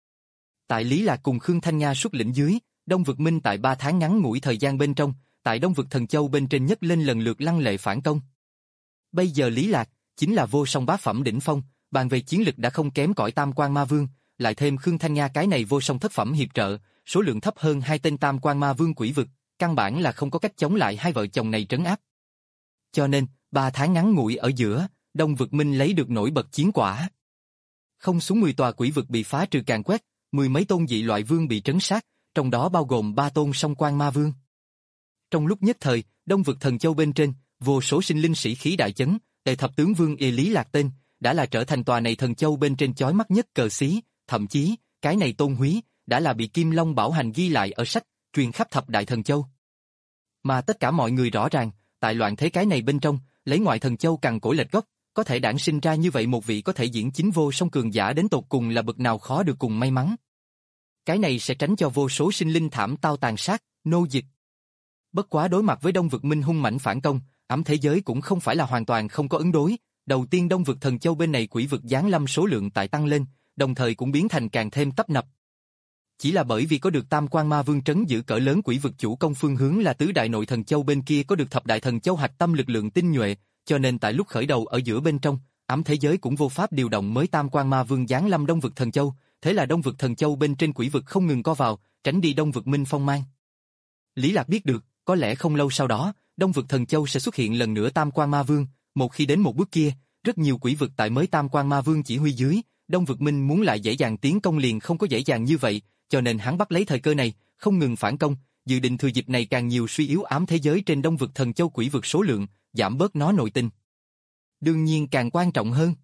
Tại Lý Lạc cùng Khương Thanh Nga xuất lĩnh dưới, Đông vực Minh tại ba tháng ngắn ngủi thời gian bên trong, tại Đông vực thần châu bên trên nhất lên lần lượt lăng lệ phản công. Bây giờ Lý Lạc chính là vô song bá phẩm đỉnh phong, bàn về chiến lực đã không kém cỏi Tam Quan Ma Vương, lại thêm Khương Thanh Nga cái này vô song thất phẩm hiệp trợ, số lượng thấp hơn hai tên Tam Quan Ma Vương quỷ vực, căn bản là không có cách chống lại hai vợ chồng này trấn áp. Cho nên, ba tháng ngắn ngủi ở giữa, Đông vực Minh lấy được nổi bật chiến quả. Không xuống mười tòa quỷ vực bị phá trừ càn quét, mười mấy tôn dị loại vương bị trấn sát, trong đó bao gồm ba tôn song quan ma vương. Trong lúc nhất thời, Đông vực thần châu bên trên, vô số sinh linh sĩ khí đại chấn, Tề thập tướng vương Y Lý Lạc tên, đã là trở thành tòa này thần châu bên trên chói mắt nhất cờ xí, thậm chí, cái này tôn húy, đã là bị Kim Long Bảo Hành ghi lại ở sách, truyền khắp thập đại thần châu. Mà tất cả mọi người rõ ràng, tại loạn thế cái này bên trong, lấy ngoại thần châu cằn cỗi lệch gốc, có thể đản sinh ra như vậy một vị có thể diễn chính vô song cường giả đến tột cùng là bậc nào khó được cùng may mắn. Cái này sẽ tránh cho vô số sinh linh thảm tao tàn sát, nô dịch. Bất quá đối mặt với Đông vực Minh hung mãnh phản công, ấm thế giới cũng không phải là hoàn toàn không có ứng đối. Đầu tiên Đông vực thần châu bên này quỷ vực giáng lâm số lượng tại tăng lên, đồng thời cũng biến thành càng thêm tấp nập. Chỉ là bởi vì có được Tam Quan Ma Vương trấn giữ cỡ lớn quỷ vực chủ công phương hướng là tứ đại nội thần châu bên kia có được thập đại thần châu hạch tâm lực lượng tinh nhuệ, cho nên tại lúc khởi đầu ở giữa bên trong, ấm thế giới cũng vô pháp điều động mới Tam Quan Ma Vương giáng lâm Đông vực thần châu, thế là Đông vực thần châu bên trên quỷ vực không ngừng co vào, tránh đi Đông vực Minh phong mang. Lý Lạc biết được, có lẽ không lâu sau đó, Đông vực thần châu sẽ xuất hiện lần nữa Tam Quan Ma Vương, một khi đến một bước kia, rất nhiều quỷ vực tại mới Tam Quan Ma Vương chỉ huy dưới, Đông vực Minh muốn lại dễ dàng tiến công liền không có dễ dàng như vậy, cho nên hắn bắt lấy thời cơ này, không ngừng phản công, dự định thừa dịp này càng nhiều suy yếu ám thế giới trên Đông vực thần châu quỷ vực số lượng, giảm bớt nó nội tình. Đương nhiên càng quan trọng hơn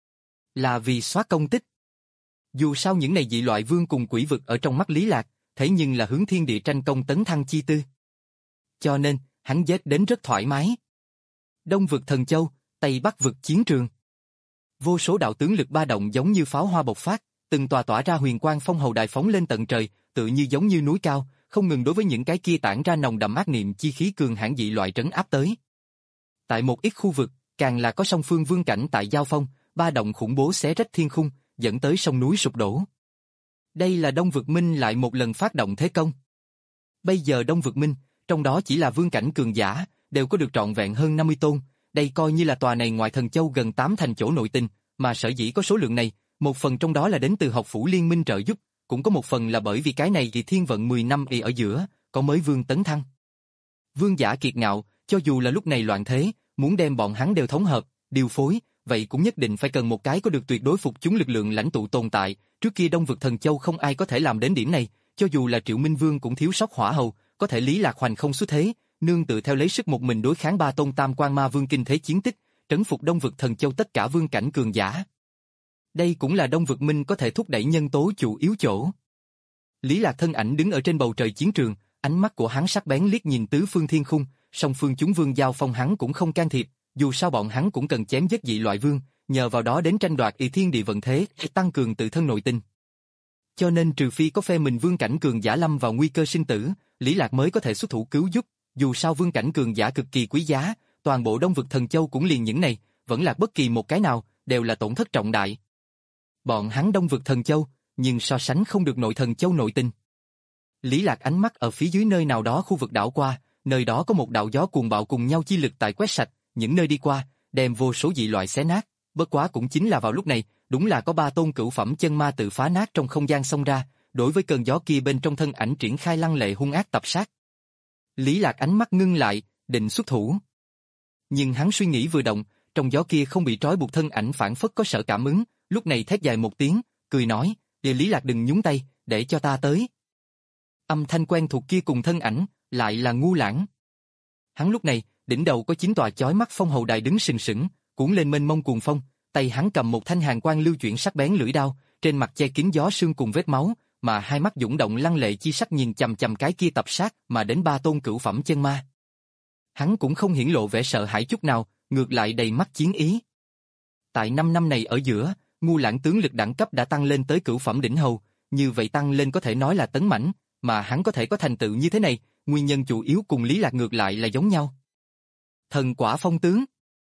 là vì xóa công tích. Dù sao những này dị loại vương cùng quỷ vực ở trong mắt Lý Lạc, thế nhưng là hướng thiên địa tranh công tấn thăng chi tư. Cho nên, hắn giết đến rất thoải mái. Đông vực thần châu, Tây Bắc vực chiến trường. Vô số đạo tướng lực ba động giống như pháo hoa bộc phát, từng tòa tỏa ra huyền quang phong hầu đài phóng lên tận trời, tự như giống như núi cao, không ngừng đối với những cái kia tản ra nồng đậm ác niệm chi khí cường hãn dị loại trấn áp tới. Tại một ít khu vực, càng là có song phương vương cảnh tại giao phong, ba động khủng bố xé rách thiên khung, dẫn tới sông núi sụp đổ. Đây là Đông vực Minh lại một lần phát động thế công. Bây giờ Đông vực Minh, trong đó chỉ là vương cảnh cường giả, đều có được trọn vẹn hơn năm mươi tôn, đây coi như là tòa này ngoại thần châu gần tám thành chỗ nội tình, mà sở dĩ có số lượng này, một phần trong đó là đến từ học phủ liên minh trợ giúp, cũng có một phần là bởi vì cái này thì thiên vận mười năm y ở giữa, có mới vương tấn thăng. Vương giả kiệt ngạo, cho dù là lúc này loạn thế, muốn đem bọn hắn đều thống hợp, điều phối, vậy cũng nhất định phải cần một cái có được tuyệt đối phục chúng lực lượng lãnh tụ tồn tại, trước kia Đông vực thần châu không ai có thể làm đến điểm này, cho dù là Triệu Minh Vương cũng thiếu sót hỏa hầu, có thể Lý Lạc Hoành không xuất thế, nương tự theo lấy sức một mình đối kháng ba tôn Tam Quan Ma Vương kinh thế chiến tích, trấn phục Đông vực thần châu tất cả vương cảnh cường giả. Đây cũng là Đông vực Minh có thể thúc đẩy nhân tố chủ yếu chỗ. Lý Lạc thân ảnh đứng ở trên bầu trời chiến trường, ánh mắt của hắn sắc bén liếc nhìn tứ phương thiên khung, song phương chúng vương giao phong hắn cũng không can thiệp, dù sao bọn hắn cũng cần chém giết dị loại vương, nhờ vào đó đến tranh đoạt y thiên địa vận thế, tăng cường tự thân nội tình. Cho nên trừ phi có phe mình vương cảnh cường giả lâm vào nguy cơ sinh tử, Lý Lạc mới có thể xuất thủ cứu giúp, dù sao vương cảnh cường giả cực kỳ quý giá, toàn bộ Đông vực thần châu cũng liền những này, vẫn lạc bất kỳ một cái nào, đều là tổn thất trọng đại. Bọn hắn Đông vực thần châu, nhưng so sánh không được nội thần châu nội tình. Lý Lạc ánh mắt ở phía dưới nơi nào đó khu vực đảo qua, nơi đó có một đạo gió cuồng bạo cùng nhau chi lực tại quét sạch, những nơi đi qua, đem vô số dị loại xé nát. Bất quá cũng chính là vào lúc này, đúng là có ba tôn cửu phẩm chân ma tự phá nát trong không gian xông ra, đối với cơn gió kia bên trong thân ảnh triển khai lăng lệ hung ác tập sát. Lý Lạc ánh mắt ngưng lại, định xuất thủ. Nhưng hắn suy nghĩ vừa động, trong gió kia không bị trói buộc thân ảnh phản phất có sợ cảm ứng, lúc này thét dài một tiếng, cười nói, "Địa Lý Lạc đừng nhúng tay, để cho ta tới." Âm thanh quen thuộc kia cùng thân ảnh, lại là Ngu Lãng. Hắn lúc này, đỉnh đầu có chín tòa chói mắt phong hầu đài đứng sừng sững, cuốn lên mênh mông cuồng phong, tay hắn cầm một thanh hàn quang lưu chuyển sắc bén lưỡi đao, trên mặt che kín gió sương cùng vết máu, mà hai mắt dũng động lăng lệ chi sắc nhìn chằm chằm cái kia tập sát mà đến ba tôn cửu phẩm chân ma. Hắn cũng không hiển lộ vẻ sợ hãi chút nào, ngược lại đầy mắt chiến ý. Tại năm năm này ở giữa, Ngu Lãng tướng lực đẳng cấp đã tăng lên tới cửu phẩm đỉnh hầu, như vậy tăng lên có thể nói là tấn mãnh, mà hắn có thể có thành tựu như thế này, nguyên nhân chủ yếu cùng Lý Lạc ngược lại là giống nhau. Thần quả phong tướng.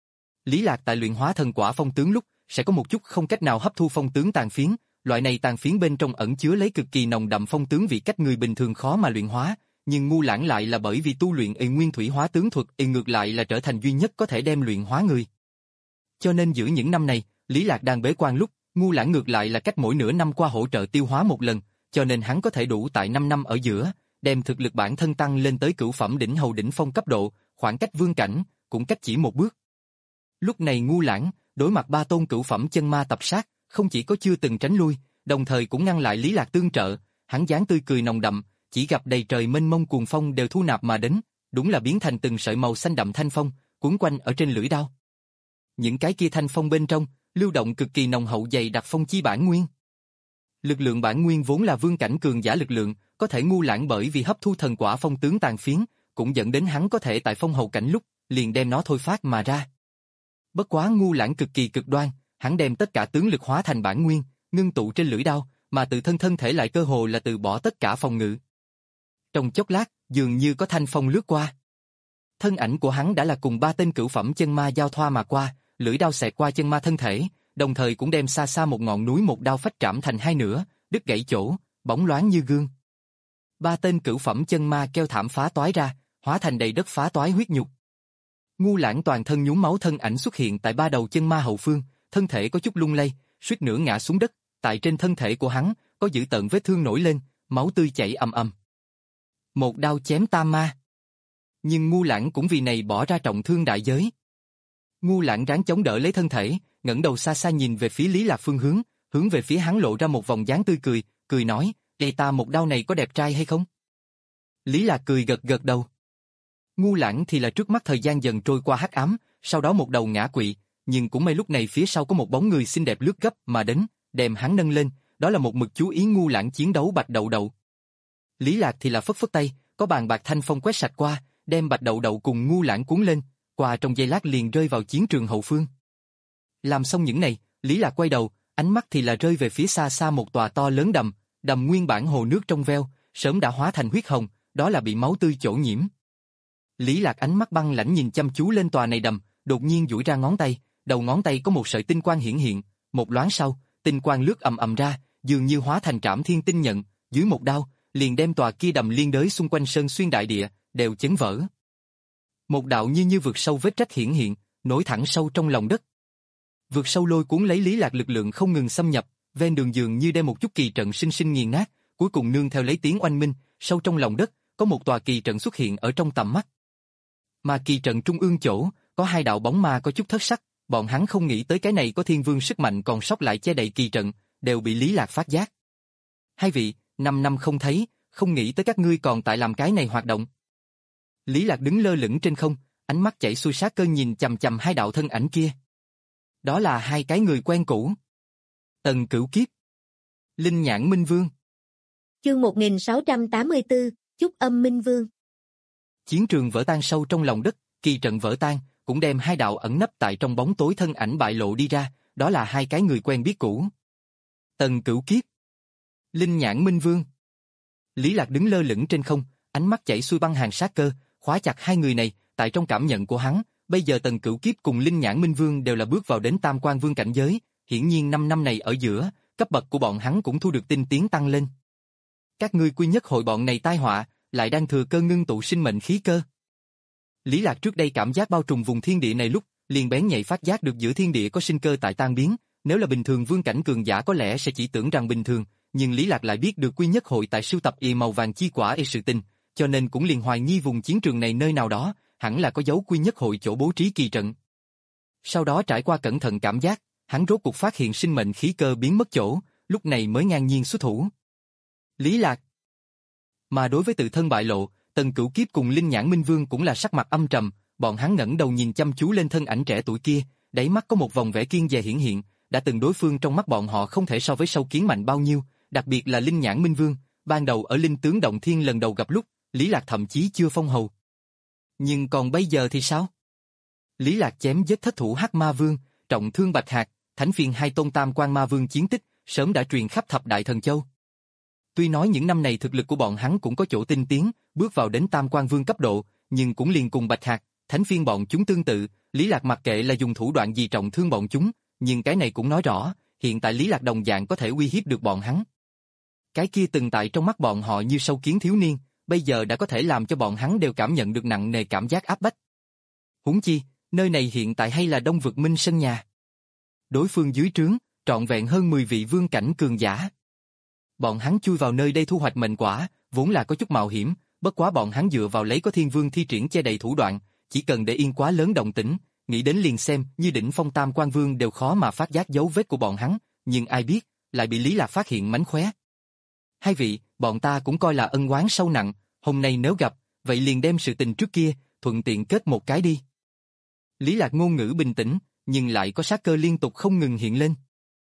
Lý Lạc tại luyện hóa thần quả phong tướng lúc, sẽ có một chút không cách nào hấp thu phong tướng tàn phiến, loại này tàn phiến bên trong ẩn chứa lấy cực kỳ nồng đậm phong tướng vị cách người bình thường khó mà luyện hóa, nhưng Ngu Lãng lại là bởi vì tu luyện y nguyên thủy hóa tướng thuật, y ngược lại là trở thành duy nhất có thể đem luyện hóa người. Cho nên giữa những năm này, Lý Lạc đang bế quan lúc, Ngu Lãng ngược lại là cách mỗi nửa năm qua hỗ trợ tiêu hóa một lần, cho nên hắn có thể đủ tại năm năm ở giữa, đem thực lực bản thân tăng lên tới cửu phẩm đỉnh hầu đỉnh phong cấp độ, khoảng cách vương cảnh, cũng cách chỉ một bước. Lúc này Ngu Lãng, đối mặt ba tôn cửu phẩm chân ma tập sát, không chỉ có chưa từng tránh lui, đồng thời cũng ngăn lại Lý Lạc tương trợ, hắn dáng tươi cười nồng đậm, chỉ gặp đầy trời mênh mông cuồng phong đều thu nạp mà đến, đúng là biến thành từng sợi màu xanh đậm thanh phong, cuốn quanh ở trên lưỡi đao. Những cái kia thanh phong bên trong, lưu động cực kỳ nồng hậu dày đặc phong chi bản nguyên. Lực lượng bản nguyên vốn là vương cảnh cường giả lực lượng, có thể Ngu Lãng bởi vì hấp thu thần quả phong tướng tàn phiến, cũng dẫn đến hắn có thể tại phong hầu cảnh lúc, liền đem nó thôi phát mà ra. Bất quá Ngu Lãng cực kỳ cực đoan, hắn đem tất cả tướng lực hóa thành bản nguyên, ngưng tụ trên lưỡi đao, mà tự thân thân thể lại cơ hồ là từ bỏ tất cả phòng ngự. Trong chốc lát, dường như có thanh phong lướt qua. Thân ảnh của hắn đã là cùng ba tên cửu phẩm chân ma giao thoa mà qua, lưỡi đao xẹt qua chân ma thân thể, đồng thời cũng đem xa xa một ngọn núi một đao phách trảm thành hai nửa, đứt gãy chỗ, bóng loáng như gương. Ba tên cửu phẩm chân ma kêu thảm phá toái ra, hóa thành đầy đất phá toái huyết nhục. Ngu Lãng toàn thân nhuốm máu thân ảnh xuất hiện tại ba đầu chân ma hậu phương, thân thể có chút lung lay, suýt nữa ngã xuống đất, tại trên thân thể của hắn, có dữ tợn vết thương nổi lên, máu tươi chảy ầm ầm. Một đao chém tam ma. Nhưng Ngu Lãng cũng vì này bỏ ra trọng thương đại giới. Ngu Lãng ráng chống đỡ lấy thân thể, ngẩng đầu xa xa nhìn về phía Lý Lạc phương hướng, hướng về phía hắn lộ ra một vòng dáng tươi cười, cười nói, "Ê ta một đao này có đẹp trai hay không?" Lý Lạc cười gật gật đầu. Ngu Lãng thì là trước mắt thời gian dần trôi qua hắc ám, sau đó một đầu ngã quỵ, nhưng cũng may lúc này phía sau có một bóng người xinh đẹp lướt gấp mà đến, đem hắn nâng lên, đó là một mực chú ý Ngu Lãng chiến đấu Bạch Đậu Đậu. Lý Lạc thì là phất phất tay, có bàn bạc thanh phong quét sạch qua, đem Bạch Đậu Đậu cùng Ngu Lãng cuốn lên, qua trong giây lát liền rơi vào chiến trường hậu phương. Làm xong những này, Lý Lạc quay đầu, ánh mắt thì là rơi về phía xa xa một tòa to lớn đầm, đầm nguyên bản hồ nước trong veo, sớm đã hóa thành huyết hồng, đó là bị máu tươi chỗ nhiễm. Lý Lạc ánh mắt băng lãnh nhìn chăm chú lên tòa này đầm, đột nhiên duỗi ra ngón tay, đầu ngón tay có một sợi tinh quang hiển hiện, một loáng sau, tinh quang lướt ầm ầm ra, dường như hóa thành trảm thiên tinh nhận, dưới một đao, liền đem tòa kia đầm liên đới xung quanh sơn xuyên đại địa, đều chấn vỡ. Một đạo như như vượt sâu vết rách hiển hiện, nổi thẳng sâu trong lòng đất. Vượt sâu lôi cuốn lấy Lý Lạc lực lượng không ngừng xâm nhập, ven đường dường như đem một chút kỳ trận sinh sinh nghiền nát, cuối cùng nương theo lấy tiếng oanh minh, sâu trong lòng đất, có một tòa kỳ trận xuất hiện ở trong tầm mắt. Mà kỳ trận trung ương chỗ, có hai đạo bóng ma có chút thất sắc, bọn hắn không nghĩ tới cái này có thiên vương sức mạnh còn sót lại che đậy kỳ trận, đều bị Lý Lạc phát giác. Hai vị, năm năm không thấy, không nghĩ tới các ngươi còn tại làm cái này hoạt động. Lý Lạc đứng lơ lửng trên không, ánh mắt chảy xuôi sát cơ nhìn chằm chằm hai đạo thân ảnh kia. Đó là hai cái người quen cũ. Tần Cửu Kiếp, Linh Nhãn Minh Vương. Chương một nghìn sáu trăm tám mươi tư, Chúc Âm Minh Vương. Chiến trường vỡ tan sâu trong lòng đất, kỳ trận vỡ tan, cũng đem hai đạo ẩn nấp tại trong bóng tối thân ảnh bại lộ đi ra, đó là hai cái người quen biết cũ. Tần Cửu Kiếp, Linh Nhãn Minh Vương. Lý Lạc đứng lơ lửng trên không, ánh mắt chảy xuôi băng hàn sát cơ, khóa chặt hai người này, tại trong cảm nhận của hắn, bây giờ Tần Cửu Kiếp cùng Linh Nhãn Minh Vương đều là bước vào đến tam quan vương cảnh giới, hiển nhiên năm năm này ở giữa, cấp bậc của bọn hắn cũng thu được tinh tiến tăng lên. Các ngươi quy nhất hội bọn này tai họa, lại đang thừa cơ ngưng tụ sinh mệnh khí cơ. Lý Lạc trước đây cảm giác bao trùm vùng thiên địa này lúc, liền bén nhạy phát giác được giữa thiên địa có sinh cơ tại tan biến, nếu là bình thường vương cảnh cường giả có lẽ sẽ chỉ tưởng rằng bình thường, nhưng Lý Lạc lại biết được Quy Nhất Hội tại sưu tập y màu vàng chi quả y sự tình, cho nên cũng liền hoài nghi vùng chiến trường này nơi nào đó, hẳn là có dấu Quy Nhất Hội chỗ bố trí kỳ trận. Sau đó trải qua cẩn thận cảm giác, hắn rốt cuộc phát hiện sinh mệnh khí cơ biến mất chỗ, lúc này mới ngang nhiên xuất thủ. Lý Lạc. Mà đối với tự thân bại lộ, Tần Cửu Kiếp cùng Linh Nhãn Minh Vương cũng là sắc mặt âm trầm, bọn hắn ngẩng đầu nhìn chăm chú lên thân ảnh trẻ tuổi kia, đáy mắt có một vòng vẻ kiên dè hiển hiện, đã từng đối phương trong mắt bọn họ không thể so với sâu kiến mạnh bao nhiêu, đặc biệt là Linh Nhãn Minh Vương, ban đầu ở Linh Tướng Động Thiên lần đầu gặp lúc, Lý Lạc thậm chí chưa phong hầu. Nhưng còn bây giờ thì sao? Lý Lạc chém giết thất thủ Hắc Ma Vương, trọng thương Bạch Hạc, thánh phiền hai tôn Tam Quan Ma Vương chiến tích, sớm đã truyền khắp thập đại thần châu. Tuy nói những năm này thực lực của bọn hắn cũng có chỗ tinh tiến, bước vào đến Tam Quan Vương cấp độ, nhưng cũng liền cùng Bạch Hạc, thánh phiên bọn chúng tương tự, Lý Lạc mặc kệ là dùng thủ đoạn gì trọng thương bọn chúng, nhưng cái này cũng nói rõ, hiện tại Lý Lạc đồng dạng có thể uy hiếp được bọn hắn. Cái kia từng tại trong mắt bọn họ như sâu kiến thiếu niên, bây giờ đã có thể làm cho bọn hắn đều cảm nhận được nặng nề cảm giác áp bách. Huống chi, nơi này hiện tại hay là Đông Vực Minh sân nhà. Đối phương dưới trướng, trọn vẹn hơn mười vị vương cảnh cường giả. Bọn hắn chui vào nơi đây thu hoạch mệnh quả, vốn là có chút mạo hiểm, bất quá bọn hắn dựa vào lấy có Thiên Vương thi triển che đầy thủ đoạn, chỉ cần để yên quá lớn động tĩnh, nghĩ đến liền xem như đỉnh phong Tam Quan Vương đều khó mà phát giác dấu vết của bọn hắn, nhưng ai biết, lại bị Lý Lạc phát hiện mánh khóe. Hai vị, bọn ta cũng coi là ân oán sâu nặng, hôm nay nếu gặp, vậy liền đem sự tình trước kia, thuận tiện kết một cái đi. Lý Lạc ngôn ngữ bình tĩnh, nhưng lại có sát cơ liên tục không ngừng hiện lên.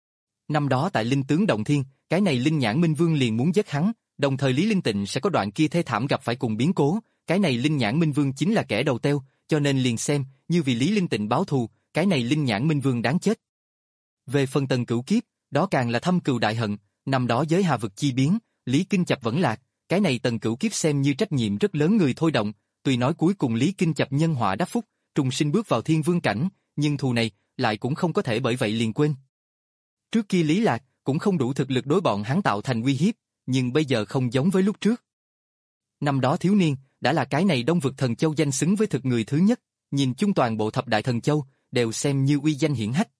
Năm đó tại Linh Tướng Động Thiên, cái này Linh Nhãn Minh Vương liền muốn giết hắn, đồng thời Lý Linh Tịnh sẽ có đoạn kia thê thảm gặp phải cùng biến cố, cái này Linh Nhãn Minh Vương chính là kẻ đầu têu, cho nên liền xem như vì Lý Linh Tịnh báo thù, cái này Linh Nhãn Minh Vương đáng chết. Về phần Tần Cửu Kiếp, đó càng là thâm cừu đại hận, năm đó giới hà vực chi biến, Lý Kinh Chập vẫn lạc, cái này Tần Cửu Kiếp xem như trách nhiệm rất lớn người thôi động, tuy nói cuối cùng Lý Kinh Chập nhân họa đắc phúc, trùng sinh bước vào Thiên Vương cảnh, nhưng thù này lại cũng không có thể bởi vậy liền quên. Trước kia Lý Lạc cũng không đủ thực lực đối bọn hắn tạo thành uy hiếp, nhưng bây giờ không giống với lúc trước. Năm đó thiếu niên đã là cái này Đông Vực Thần Châu danh xứng với thực người thứ nhất, nhìn chung toàn bộ thập đại thần châu đều xem như uy danh hiển hách.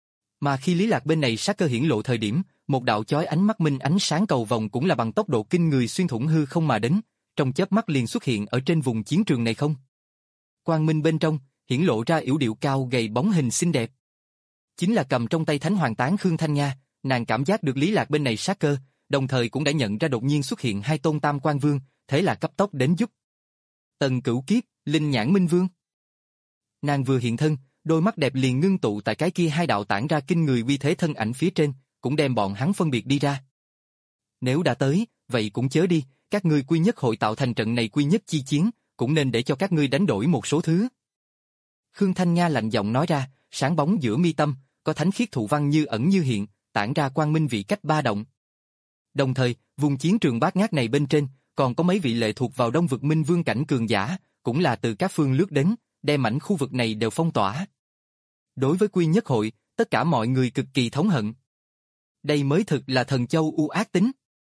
Mà khi Lý Lạc bên này sát cơ hiển lộ thời điểm, một đạo chói ánh mắt minh ánh sáng cầu vồng cũng là bằng tốc độ kinh người xuyên thủng hư không mà đến, trong chớp mắt liền xuất hiện ở trên vùng chiến trường này không. Quang minh bên trong hiển lộ ra yểu điệu cao gầy bóng hình xinh đẹp. Chính là cầm trong tay Thánh Hoàng Tán Khương Thanh Nga, nàng cảm giác được Lý Lạc bên này sát cơ, đồng thời cũng đã nhận ra đột nhiên xuất hiện hai tôn Tam Quan Vương, thế là cấp tốc đến giúp. Tần Cửu Kiếp, Linh Nhãn Minh Vương. Nàng vừa hiện thân, đôi mắt đẹp liền ngưng tụ tại cái kia hai đạo tản ra kinh người uy thế thân ảnh phía trên, cũng đem bọn hắn phân biệt đi ra. Nếu đã tới, vậy cũng chớ đi, các ngươi Quy Nhất Hội tạo thành trận này Quy Nhất chi chiến, cũng nên để cho các ngươi đánh đổi một số thứ. Khương Thanh Nga lạnh giọng nói ra, sáng bóng giữa mi tâm, có thánh khiết thụ văn như ẩn như hiện, tản ra quang minh vị cách ba động. Đồng thời, vùng chiến trường bát ngát này bên trên, còn có mấy vị lệ thuộc vào Đông Vực Minh Vương cảnh cường giả, cũng là từ các phương lướt đến, đem mảnh khu vực này đều phong tỏa. Đối với Quy Nhất Hội, tất cả mọi người cực kỳ thống hận. Đây mới thực là thần châu u ác tính.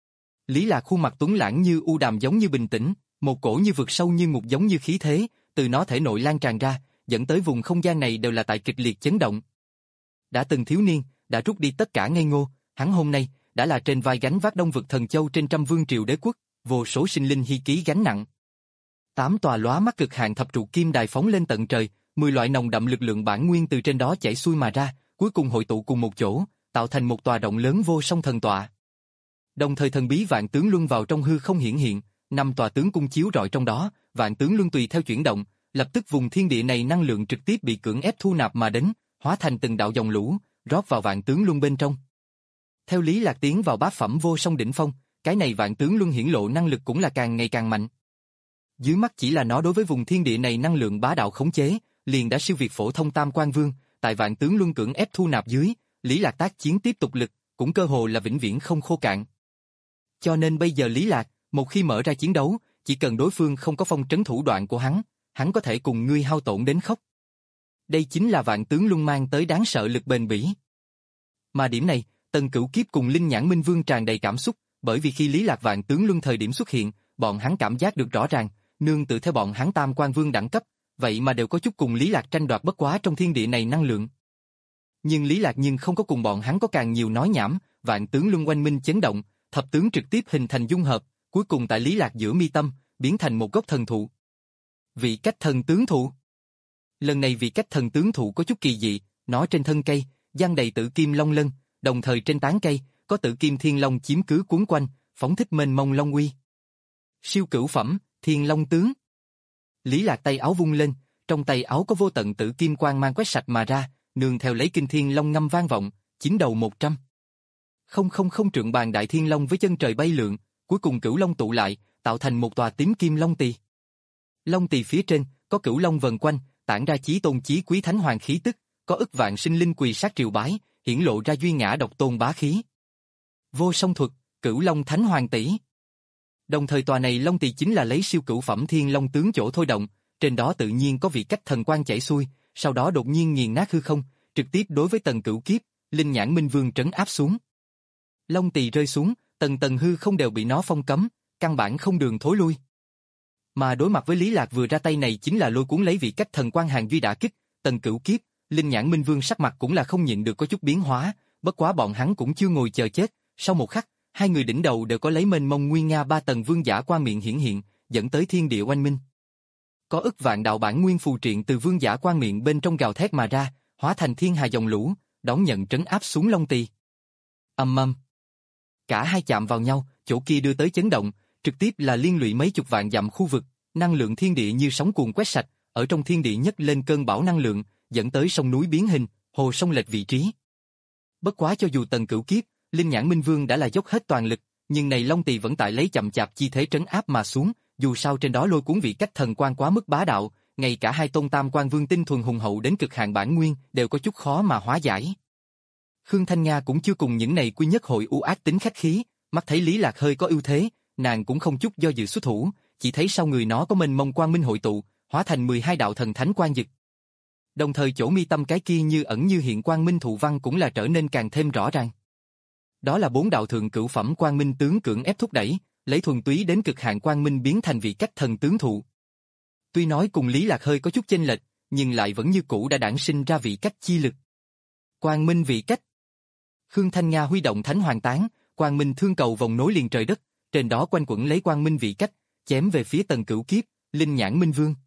Lý Lạc khuôn mặt tuấn lãng như u đàm giống như bình tĩnh, một cổ như vực sâu như ngục giống như khí thế, từ nó thể nội lan tràn ra, dẫn tới vùng không gian này đều là tại kịch liệt chấn động. Đã từng thiếu niên, đã rút đi tất cả ngây ngô, hắn hôm nay đã là trên vai gánh vác Đông Vực Thần Châu trên trăm vương triều đế quốc, vô số sinh linh hy ký gánh nặng. Tám tòa lóa mắt cực hạn thập trụ kim đài phóng lên tận trời, mười loại nồng đậm lực lượng bản nguyên từ trên đó chảy xuôi mà ra, cuối cùng hội tụ cùng một chỗ, tạo thành một tòa rộng lớn vô song thần tọa. Đồng thời thần bí vạn tướng luân vào trong hư không hiển hiện, năm tòa tướng cung chiếu rọi trong đó, vạn tướng luân tùy theo chuyển động, lập tức vùng thiên địa này năng lượng trực tiếp bị cưỡng ép thu nạp mà đến, hóa thành từng đạo dòng lũ, rót vào vạn tướng luân bên trong. Theo Lý Lạc tiến vào bát phẩm vô song đỉnh phong, cái này vạn tướng luân hiển lộ năng lực cũng là càng ngày càng mạnh. Dưới mắt chỉ là nó đối với vùng thiên địa này năng lượng bá đạo khống chế, liền đã siêu việt phổ thông Tam Quan Vương, tại vạn tướng luân cưỡng ép thu nạp dưới, Lý Lạc tác chiến tiếp tục lực, cũng cơ hồ là vĩnh viễn không khô cạn. Cho nên bây giờ Lý Lạc, một khi mở ra chiến đấu, chỉ cần đối phương không có phong trấn thủ đoạn của hắn, hắn có thể cùng ngươi hao tổn đến khóc. Đây chính là vạn tướng luân mang tới đáng sợ lực bền bỉ. Mà điểm này, Tần Cửu Kiếp cùng Linh Nhãn Minh Vương tràn đầy cảm xúc, bởi vì khi Lý Lạc vạn tướng luân thời điểm xuất hiện, bọn hắn cảm giác được rõ ràng, nương tự theo bọn hắn Tam Quan Vương đẳng cấp, vậy mà đều có chút cùng Lý Lạc tranh đoạt bất quá trong thiên địa này năng lượng. Nhưng Lý Lạc nhưng không có cùng bọn hắn có càng nhiều nói nhảm, vạn tướng luân quanh minh chấn động, thập tướng trực tiếp hình thành dung hợp, cuối cùng tại Lý Lạc giữa mi tâm, biến thành một gốc thần thụ. Vị cách thần tướng thụ. Lần này vị cách thần tướng thụ có chút kỳ dị, nó trên thân cây, giăng đầy tử kim long lân, đồng thời trên tán cây, có tử kim thiên long chiếm cứ cuốn quanh, phóng thích mênh mông long uy. Siêu cửu phẩm, thiên long tướng. Lý Lạc tay áo vung lên, trong tay áo có vô tận tử kim quang mang quét sạch mà ra, nương theo lấy kinh thiên long ngâm vang vọng, chín đầu một trăm. Không không không trượng bàn đại thiên long với chân trời bay lượn, cuối cùng cửu long tụ lại, tạo thành một tòa tím kim long tỳ. Long tỳ phía trên, có cửu long vần quanh, tản ra chí tôn chí quý thánh hoàng khí tức, có ức vạn sinh linh quỳ sát triều bái, hiển lộ ra duy ngã độc tôn bá khí. Vô song thuật, cửu long thánh hoàng tỷ. Đồng thời tòa này long tỳ chính là lấy siêu cửu phẩm thiên long tướng chỗ thôi động, trên đó tự nhiên có vị cách thần quang chảy xuôi, sau đó đột nhiên nghiền nát hư không, trực tiếp đối với tầng cửu kiếp, linh nhãn minh vương trấn áp xuống. Long tỳ rơi xuống, tầng tầng hư không đều bị nó phong cấm, căn bản không đường thối lui. Mà đối mặt với Lý Lạc vừa ra tay này chính là lôi cuốn lấy vị cách thần quang hàng duy đả kích, tầng cửu kiếp, linh nhãn minh vương sắc mặt cũng là không nhịn được có chút biến hóa, bất quá bọn hắn cũng chưa ngồi chờ chết, sau một khắc, hai người đỉnh đầu đều có lấy mênh mông nguyên nga ba tầng vương giả quang miệng hiển hiện, dẫn tới thiên địa oanh minh. Có ức vạn đạo bản nguyên phù triện từ vương giả quang miệng bên trong gào thét mà ra, hóa thành thiên hà dòng lũ, đón nhận trấn áp xuống long tỳ. Ầm ầm. Cả hai chạm vào nhau, chỗ kia đưa tới chấn động, trực tiếp là liên lụy mấy chục vạn dặm khu vực, năng lượng thiên địa như sóng cuồn quét sạch, ở trong thiên địa nhấc lên cơn bão năng lượng, dẫn tới sông núi biến hình, hồ sông lệch vị trí. Bất quá cho dù tầng cửu kiếp, linh nhãn minh vương đã là dốc hết toàn lực, nhưng này long tỳ vẫn tại lấy chậm chạp chi thế trấn áp mà xuống, dù sao trên đó lôi cuốn vị cách thần quang quá mức bá đạo, ngay cả hai tôn tam quan vương tinh thuần hùng hậu đến cực hạn bản nguyên đều có chút khó mà hóa giải. Khương Thanh Nga cũng chưa cùng những này quy nhất hội u ác tính khách khí, mắt thấy Lý Lạc hơi có ưu thế, nàng cũng không chút do dự xuất thủ, chỉ thấy sau người nó có mênh mông quang minh hội tụ, hóa thành mười hai đạo thần thánh quang dực. Đồng thời chỗ mi tâm cái kia như ẩn như hiện quang minh thụ văn cũng là trở nên càng thêm rõ ràng. Đó là bốn đạo thượng cửu phẩm quang minh tướng cưỡng ép thúc đẩy, lấy thuần túy đến cực hạn quang minh biến thành vị cách thần tướng thụ. Tuy nói cùng Lý Lạc hơi có chút chênh lệch, nhưng lại vẫn như cũ đã đản sinh ra vị cách chi lực. Quang minh vị cách. Khương Thanh Nga huy động thánh hoàng tán, quang minh thương cầu vòng nối liền trời đất, trên đó quanh quẩn lấy quang minh vị cách, chém về phía tầng cửu kiếp, linh nhãn minh vương.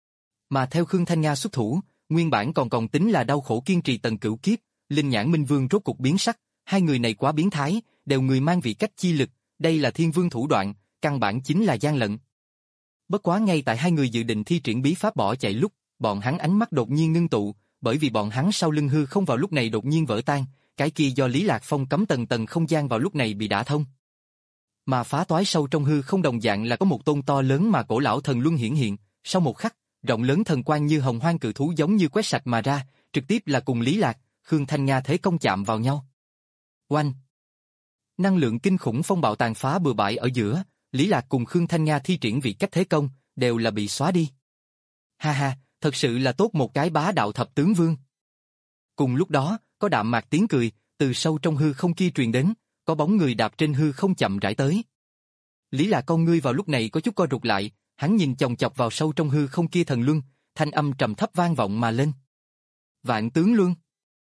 Mà theo Khương Thanh Nga xuất thủ, nguyên bản còn còn tính là đau khổ kiên trì tầng cửu kiếp, linh nhãn minh vương rốt cục biến sắc, hai người này quá biến thái, đều người mang vị cách chi lực, đây là thiên vương thủ đoạn, căn bản chính là gian lận. Bất quá ngay tại hai người dự định thi triển bí pháp bỏ chạy lúc, bọn hắn ánh mắt đột nhiên ngưng tụ, bởi vì bọn hắn sau lưng hư không vào lúc này đột nhiên vỡ tan, cái kia do Lý Lạc Phong cấm tầng tầng không gian vào lúc này bị đả thông. Mà phá toái sâu trong hư không đồng dạng là có một tôn to lớn mà cổ lão thần luân hiển hiện, sau một khắc, rộng lớn thần quang như hồng hoang cự thú giống như quét sạch mà ra, trực tiếp là cùng Lý Lạc, Khương Thanh Nga thế công chạm vào nhau. Oanh! Năng lượng kinh khủng phong bạo tàn phá bừa bãi ở giữa, Lý Lạc cùng Khương Thanh Nga thi triển vị cách thế công, đều là bị xóa đi. Ha ha, thật sự là tốt một cái bá đạo thập tướng vương. Cùng lúc đó, có đạm mạc tiếng cười, từ sâu trong hư không kia truyền đến, có bóng người đạp trên hư không chậm rãi tới. Lý Lạc con ngươi vào lúc này có chút co rụt lại, hắn nhìn chòng chọc vào sâu trong hư không kia thần luân, thanh âm trầm thấp vang vọng mà lên. Vạn tướng luân.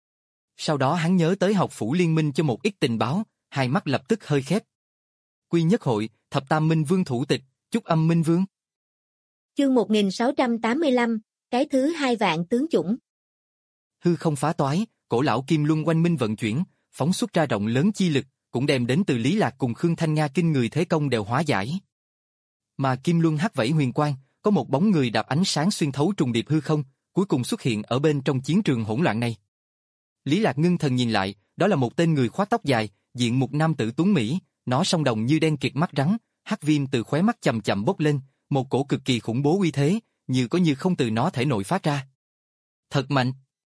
Sau đó hắn nhớ tới học phủ liên minh cho một ít tình báo, hai mắt lập tức hơi khép. Quy nhất hội, thập tam minh vương thủ tịch, Chúc Âm Minh Vương. Chương một nghìn sáu trăm tám mươi lăm, cái thứ hai vạn tướng chủng. Hư không phá toái, cổ lão kim luân quanh minh vận chuyển, phóng xuất ra rộng lớn chi lực, cũng đem đến từ Lý Lạc cùng Khương Thanh Nga kinh người thế công đều hóa giải. Mà kim luân hắc vẫy huyền quang, có một bóng người đạp ánh sáng xuyên thấu trùng điệp hư không, cuối cùng xuất hiện ở bên trong chiến trường hỗn loạn này. Lý Lạc ngưng thần nhìn lại, đó là một tên người khoác tóc dài, diện mục nam tử tuấn mỹ, nó song đồng như đen kịt mắt rắn, hắc viêm từ khóe mắt chậm chậm bốc lên, một cổ cực kỳ khủng bố uy thế, như có như không từ nó thể nội phát ra. Thật mạnh.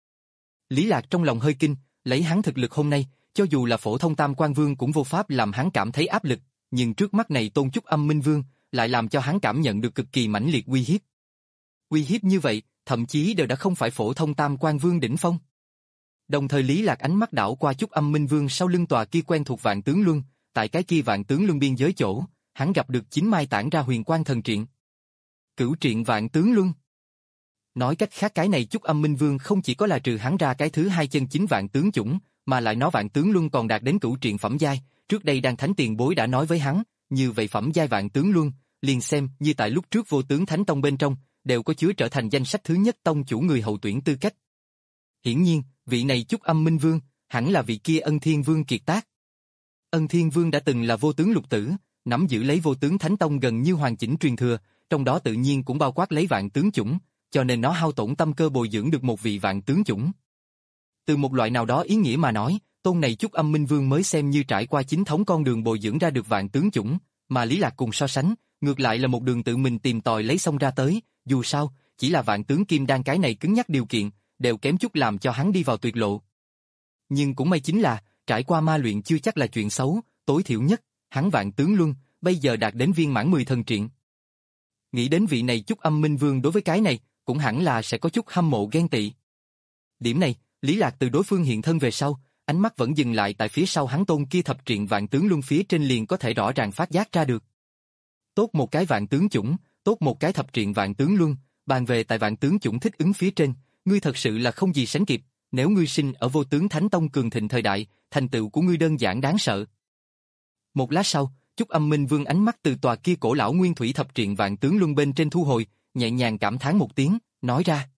Lý Lạc trong lòng hơi kinh, lấy hắn thực lực hôm nay, cho dù là phổ thông tam quan vương cũng vô pháp làm hắn cảm thấy áp lực, nhưng trước mắt này tôn Chúc Âm Minh Vương, lại làm cho hắn cảm nhận được cực kỳ mãnh liệt uy hiếp. Uy hiếp như vậy, thậm chí đều đã không phải phổ thông tam quan vương đỉnh phong. Đồng thời Lý Lạc ánh mắt đảo qua Chúc Âm Minh Vương sau lưng tòa kia quen thuộc Vạn Tướng Luân, tại cái kia Vạn Tướng Luân biên giới chỗ, hắn gặp được chín mai tản ra huyền quang thần triện. Cửu triện Vạn Tướng Luân. Nói cách khác cái này Chúc Âm Minh Vương không chỉ có là trừ hắn ra cái thứ hai chân chính vạn tướng chủng, mà lại nó vạn tướng luân còn đạt đến cửu triện phẩm giai, trước đây Đan Thánh tiền bối đã nói với hắn, như vậy phẩm giai vạn tướng luân, liền xem như tại lúc trước Vô Tướng Thánh Tông bên trong, đều có chứa trở thành danh sách thứ nhất tông chủ người hậu tuyển tư cách. Hiển nhiên, vị này Chúc Âm Minh Vương, hẳn là vị kia Ân Thiên Vương kiệt tác. Ân Thiên Vương đã từng là vô tướng lục tử, nắm giữ lấy Vô Tướng Thánh Tông gần như hoàn chỉnh truyền thừa, trong đó tự nhiên cũng bao quát lấy vạn tướng chủng, cho nên nó hao tổn tâm cơ bồi dưỡng được một vị vạn tướng chủng. Từ một loại nào đó ý nghĩa mà nói, tôn này Chúc Âm Minh Vương mới xem như trải qua chính thống con đường bồi dưỡng ra được vạn tướng chủng, mà Lý Lạc cùng so sánh, ngược lại là một đường tự mình tìm tòi lấy xong ra tới, dù sao, chỉ là vạn tướng kim đan cái này cứng nhắc điều kiện, đều kém chút làm cho hắn đi vào tuyệt lộ. Nhưng cũng may chính là, trải qua ma luyện chưa chắc là chuyện xấu, tối thiểu nhất, hắn vạn tướng luân, bây giờ đạt đến viên mãn mười thần triện. Nghĩ đến vị này Chúc Âm Minh Vương đối với cái này, cũng hẳn là sẽ có chút hâm mộ ghen tị. Điểm này, Lý Lạc từ đối phương hiện thân về sau, ánh mắt vẫn dừng lại tại phía sau hắn tôn kia thập triện vạn tướng luân phía trên liền có thể rõ ràng phát giác ra được. Tốt một cái vạn tướng chủng, tốt một cái thập triện vạn tướng luân, bàn về tại vạn tướng chủng thích ứng phía trên, ngươi thật sự là không gì sánh kịp, nếu ngươi sinh ở Vô Tướng Thánh Tông cường thịnh thời đại, thành tựu của ngươi đơn giản đáng sợ. Một lát sau, Chúc Âm Minh Vương ánh mắt từ tòa kia cổ lão nguyên thủy thập triện vạn tướng luân bên trên thu hồi, nhẹ nhàng cảm thán một tiếng, nói ra.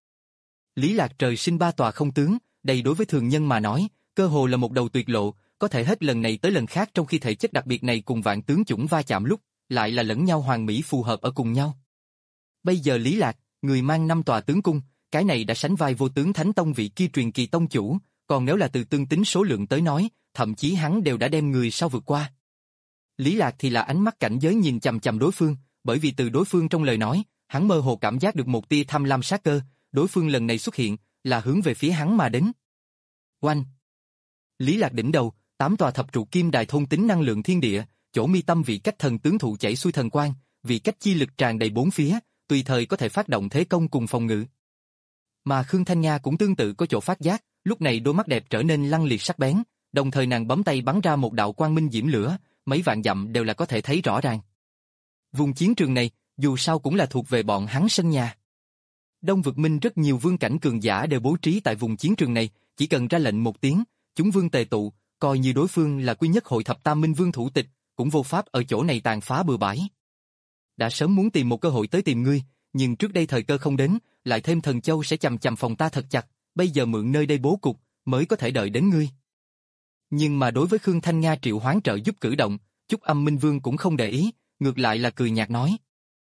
Lý Lạc trời sinh ba tòa không tướng, đây đối với thường nhân mà nói, cơ hồ là một đầu tuyệt lộ, có thể hết lần này tới lần khác trong khi thể chất đặc biệt này cùng vạn tướng chủng va chạm lúc, lại là lẫn nhau hoàn mỹ phù hợp ở cùng nhau. Bây giờ Lý Lạc, người mang năm tòa tướng cung, cái này đã sánh vai Vô Tướng Thánh Tông vị kia truyền kỳ tông chủ, còn nếu là từ tương tính số lượng tới nói, thậm chí hắn đều đã đem người sau vượt qua. Lý Lạc thì là ánh mắt cảnh giới nhìn chằm chằm đối phương, bởi vì từ đối phương trong lời nói, hắn mơ hồ cảm giác được một tia tham lam sát cơ, đối phương lần này xuất hiện, là hướng về phía hắn mà đến. Oanh! Lý Lạc đỉnh đầu, tám tòa thập trụ kim đài thôn tính năng lượng thiên địa, chỗ mi tâm vị cách thần tướng thụ chảy xuôi thần quang, vị cách chi lực tràn đầy bốn phía, tùy thời có thể phát động thế công cùng phòng ngự. Mà Khương Thanh Nga cũng tương tự có chỗ phát giác, lúc này đôi mắt đẹp trở nên lăng liệt sắc bén, đồng thời nàng bấm tay bắn ra một đạo quang minh diễm lửa, mấy vạn dặm đều là có thể thấy rõ ràng. Vùng chiến trường này, dù sao cũng là thuộc về bọn hắn sân nhà. Đông Vực Minh rất nhiều vương cảnh cường giả đều bố trí tại vùng chiến trường này, chỉ cần ra lệnh một tiếng, chúng vương tề tụ, coi như đối phương là quy nhất hội thập tam minh vương thủ tịch, cũng vô pháp ở chỗ này tàn phá bừa bãi. Đã sớm muốn tìm một cơ hội tới tìm ngươi, nhưng trước đây thời cơ không đến, lại thêm Thần Châu sẽ chằm chằm phòng ta thật chặt, bây giờ mượn nơi đây bố cục, mới có thể đợi đến ngươi. Nhưng mà đối với Khương Thanh Nga triệu hoán trợ giúp cử động, Chúc Âm Minh Vương cũng không để ý, ngược lại là cười nhạt nói.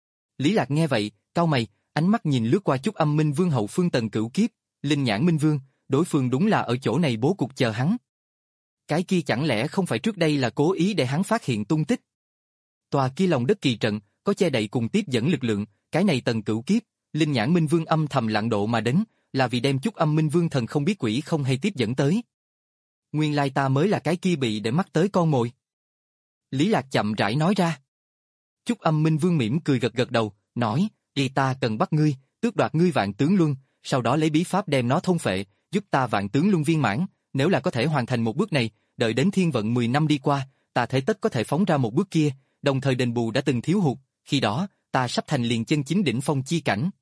Lý Lạc nghe vậy, cau mày, ánh mắt nhìn lướt qua Chúc Âm Minh Vương hậu phương Tần Cửu Kiếp, Linh Nhãn Minh Vương, đối phương đúng là ở chỗ này bố cục chờ hắn. Cái kia chẳng lẽ không phải trước đây là cố ý để hắn phát hiện tung tích? Tòa kia lòng đất kỳ trận, có che đậy cùng tiếp dẫn lực lượng, cái này Tần Cửu Kiếp, Linh Nhãn Minh Vương âm thầm lặng độ mà đến, là vì đem Chúc Âm Minh Vương thần không biết quỷ không hay tiếp dẫn tới. Nguyên lai ta mới là cái kia bị để mắt tới con mồi. Lý Lạc chậm rãi nói ra. Chúc Âm Minh Vương mỉm cười gật gật đầu, nói, "Vì ta cần bắt ngươi, tước đoạt ngươi vạn tướng luân, sau đó lấy bí pháp đem nó thôn phệ, giúp ta vạn tướng luân viên mãn, nếu là có thể hoàn thành một bước này, đợi đến thiên vận mười năm đi qua, ta thể tất có thể phóng ra một bước kia, đồng thời đền bù đã từng thiếu hụt, khi đó, ta sắp thành liền chân chính đỉnh phong chi cảnh."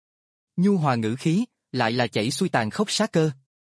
Nhu hòa ngữ khí, lại là chảy xuôi tàn khốc sát cơ.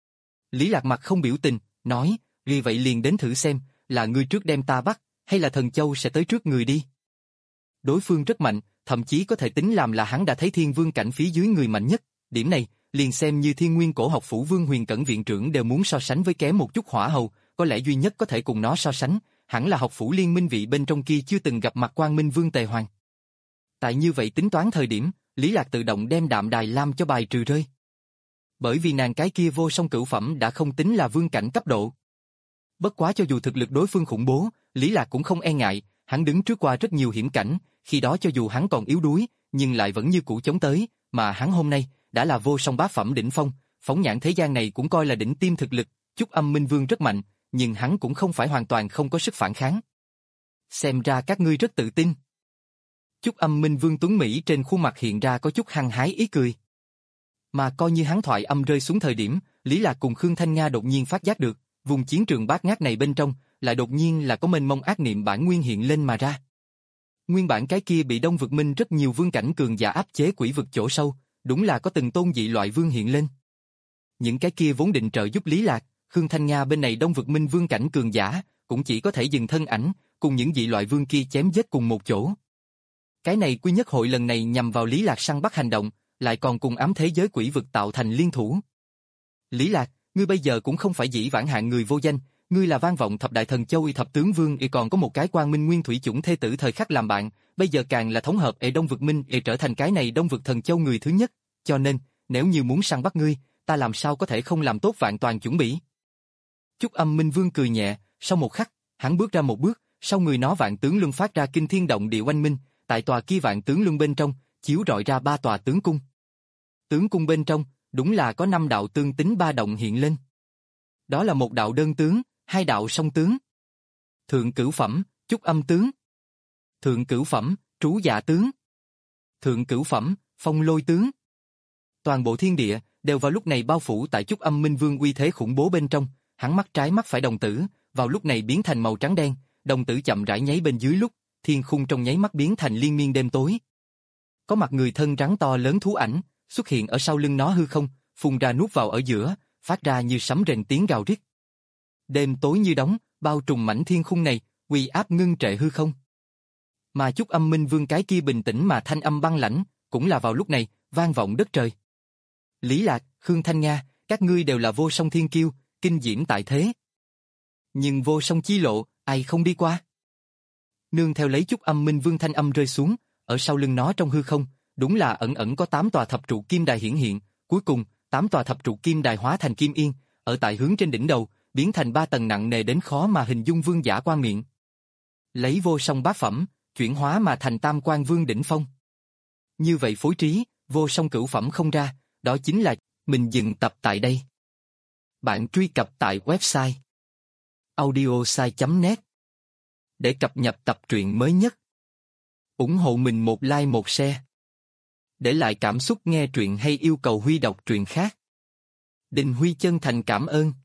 Lý Lạc mặt không biểu tình, nói, "Vì vậy liền đến thử xem, là ngươi trước đem ta bắt, hay là Thần Châu sẽ tới trước người đi." Đối phương rất mạnh, thậm chí có thể tính làm là hắn đã thấy thiên vương cảnh phía dưới người mạnh nhất, điểm này, liền xem như Thiên Nguyên Cổ Học Phủ Vương Huyền Cẩn viện trưởng đều muốn so sánh với kém một chút hỏa hầu, có lẽ duy nhất có thể cùng nó so sánh, hẳn là học phủ liên minh vị bên trong kia chưa từng gặp mặt Quang Minh Vương Tề Hoàng. Tại như vậy tính toán thời điểm, Lý Lạc tự động đem Đạm Đài Lam cho bài trừ rơi. Bởi vì nàng cái kia vô song cửu phẩm đã không tính là vương cảnh cấp độ. Bất quá cho dù thực lực đối phương khủng bố, Lý Lạc cũng không e ngại, hắn đứng trước qua rất nhiều hiểm cảnh, khi đó cho dù hắn còn yếu đuối, nhưng lại vẫn như cũ chống tới, mà hắn hôm nay đã là vô song bá phẩm đỉnh phong, phóng nhãn thế gian này cũng coi là đỉnh tiêm thực lực, Chúc Âm Minh Vương rất mạnh, nhưng hắn cũng không phải hoàn toàn không có sức phản kháng. Xem ra các ngươi rất tự tin. Chúc Âm Minh Vương Tuấn Mỹ trên khuôn mặt hiện ra có chút hăng hái ý cười. Mà coi như hắn thoại âm rơi xuống thời điểm, Lý Lạc cùng Khương Thanh Nga đột nhiên phát giác được, vùng chiến trường bát ngát này bên trong, lại đột nhiên là có mênh mông ác niệm bản nguyên hiện lên mà ra. Nguyên bản cái kia bị Đông Vực Minh rất nhiều vương cảnh cường giả áp chế quỷ vực chỗ sâu, đúng là có từng tôn dị loại vương hiện lên. Những cái kia vốn định trợ giúp Lý Lạc, Khương Thanh Nga bên này Đông Vực Minh Vương cảnh cường giả, cũng chỉ có thể dừng thân ảnh, cùng những dị loại vương kia chém giết cùng một chỗ. Cái này quy nhất hội lần này nhằm vào Lý Lạc săn bắt hành động, lại còn cùng ám thế giới quỷ vực tạo thành liên thủ. Lý Lạc, ngươi bây giờ cũng không phải dĩ vãng hạng người vô danh, ngươi là vang vọng thập đại thần châu y thập tướng vương y còn có một cái quang minh nguyên thủy chủng thê tử thời khắc làm bạn, bây giờ càng là thống hợp ở Đông Vực Minh y trở thành cái này Đông Vực thần châu người thứ nhất, cho nên, nếu như muốn săn bắt ngươi, ta làm sao có thể không làm tốt vạn toàn chuẩn bị. Chúc Âm Minh Vương cười nhẹ, sau một khắc, hắn bước ra một bước, sau người nó vạn tướng luân phát ra kinh thiên động địa oanh minh, tại tòa kia vạn tướng luân bên trong, chiếu rọi ra ba tòa tướng cung. Tướng cung bên trong, đúng là có năm đạo tương tính ba động hiện lên. Đó là một đạo đơn tướng, hai đạo song tướng. Thượng cửu phẩm, Chúc Âm tướng. Thượng cửu phẩm, Trú Dạ tướng. Thượng cửu phẩm, Phong Lôi tướng. Toàn bộ thiên địa đều vào lúc này bao phủ tại Chúc Âm Minh Vương uy thế khủng bố bên trong, hắn mắt trái mắt phải đồng tử, vào lúc này biến thành màu trắng đen, đồng tử chậm rãi nháy bên dưới lúc, thiên khung trong nháy mắt biến thành liên miên đêm tối. Có mặt người thân rắn to lớn thú ảnh xuất hiện ở sau lưng nó hư không, phun ra nuốt vào ở giữa, phát ra như sấm rền tiếng gào rít. Đêm tối như đóng, bao trùm mảnh thiên khung này, uy áp ngưng trệ hư không. Mà Chúc Âm Minh Vương cái kia bình tĩnh mà thanh âm băng lãnh, cũng là vào lúc này, vang vọng đất trời. Lý Lạc, Khương Thanh Nga, các ngươi đều là vô song thiên kiêu, kinh diễm tại thế. Nhưng vô song chi lộ, ai không đi qua? Nương theo lấy Chúc Âm Minh Vương thanh âm rơi xuống, ở sau lưng nó trong hư không, đúng là ẩn ẩn có tám tòa thập trụ kim đài hiển hiện, cuối cùng, tám tòa thập trụ kim đài hóa thành kim yên, ở tại hướng trên đỉnh đầu, biến thành ba tầng nặng nề đến khó mà hình dung vương giả quan miệng. Lấy vô song bát phẩm, chuyển hóa mà thành tam quan vương đỉnh phong. Như vậy phối trí, vô song cửu phẩm không ra, đó chính là, mình dừng tập tại đây. Bạn truy cập tại website audiosai chấm net để cập nhật tập truyện mới nhất. Ủng hộ mình một like một share. Để lại cảm xúc nghe truyện hay yêu cầu Huy đọc truyện khác. Đình Huy chân thành cảm ơn.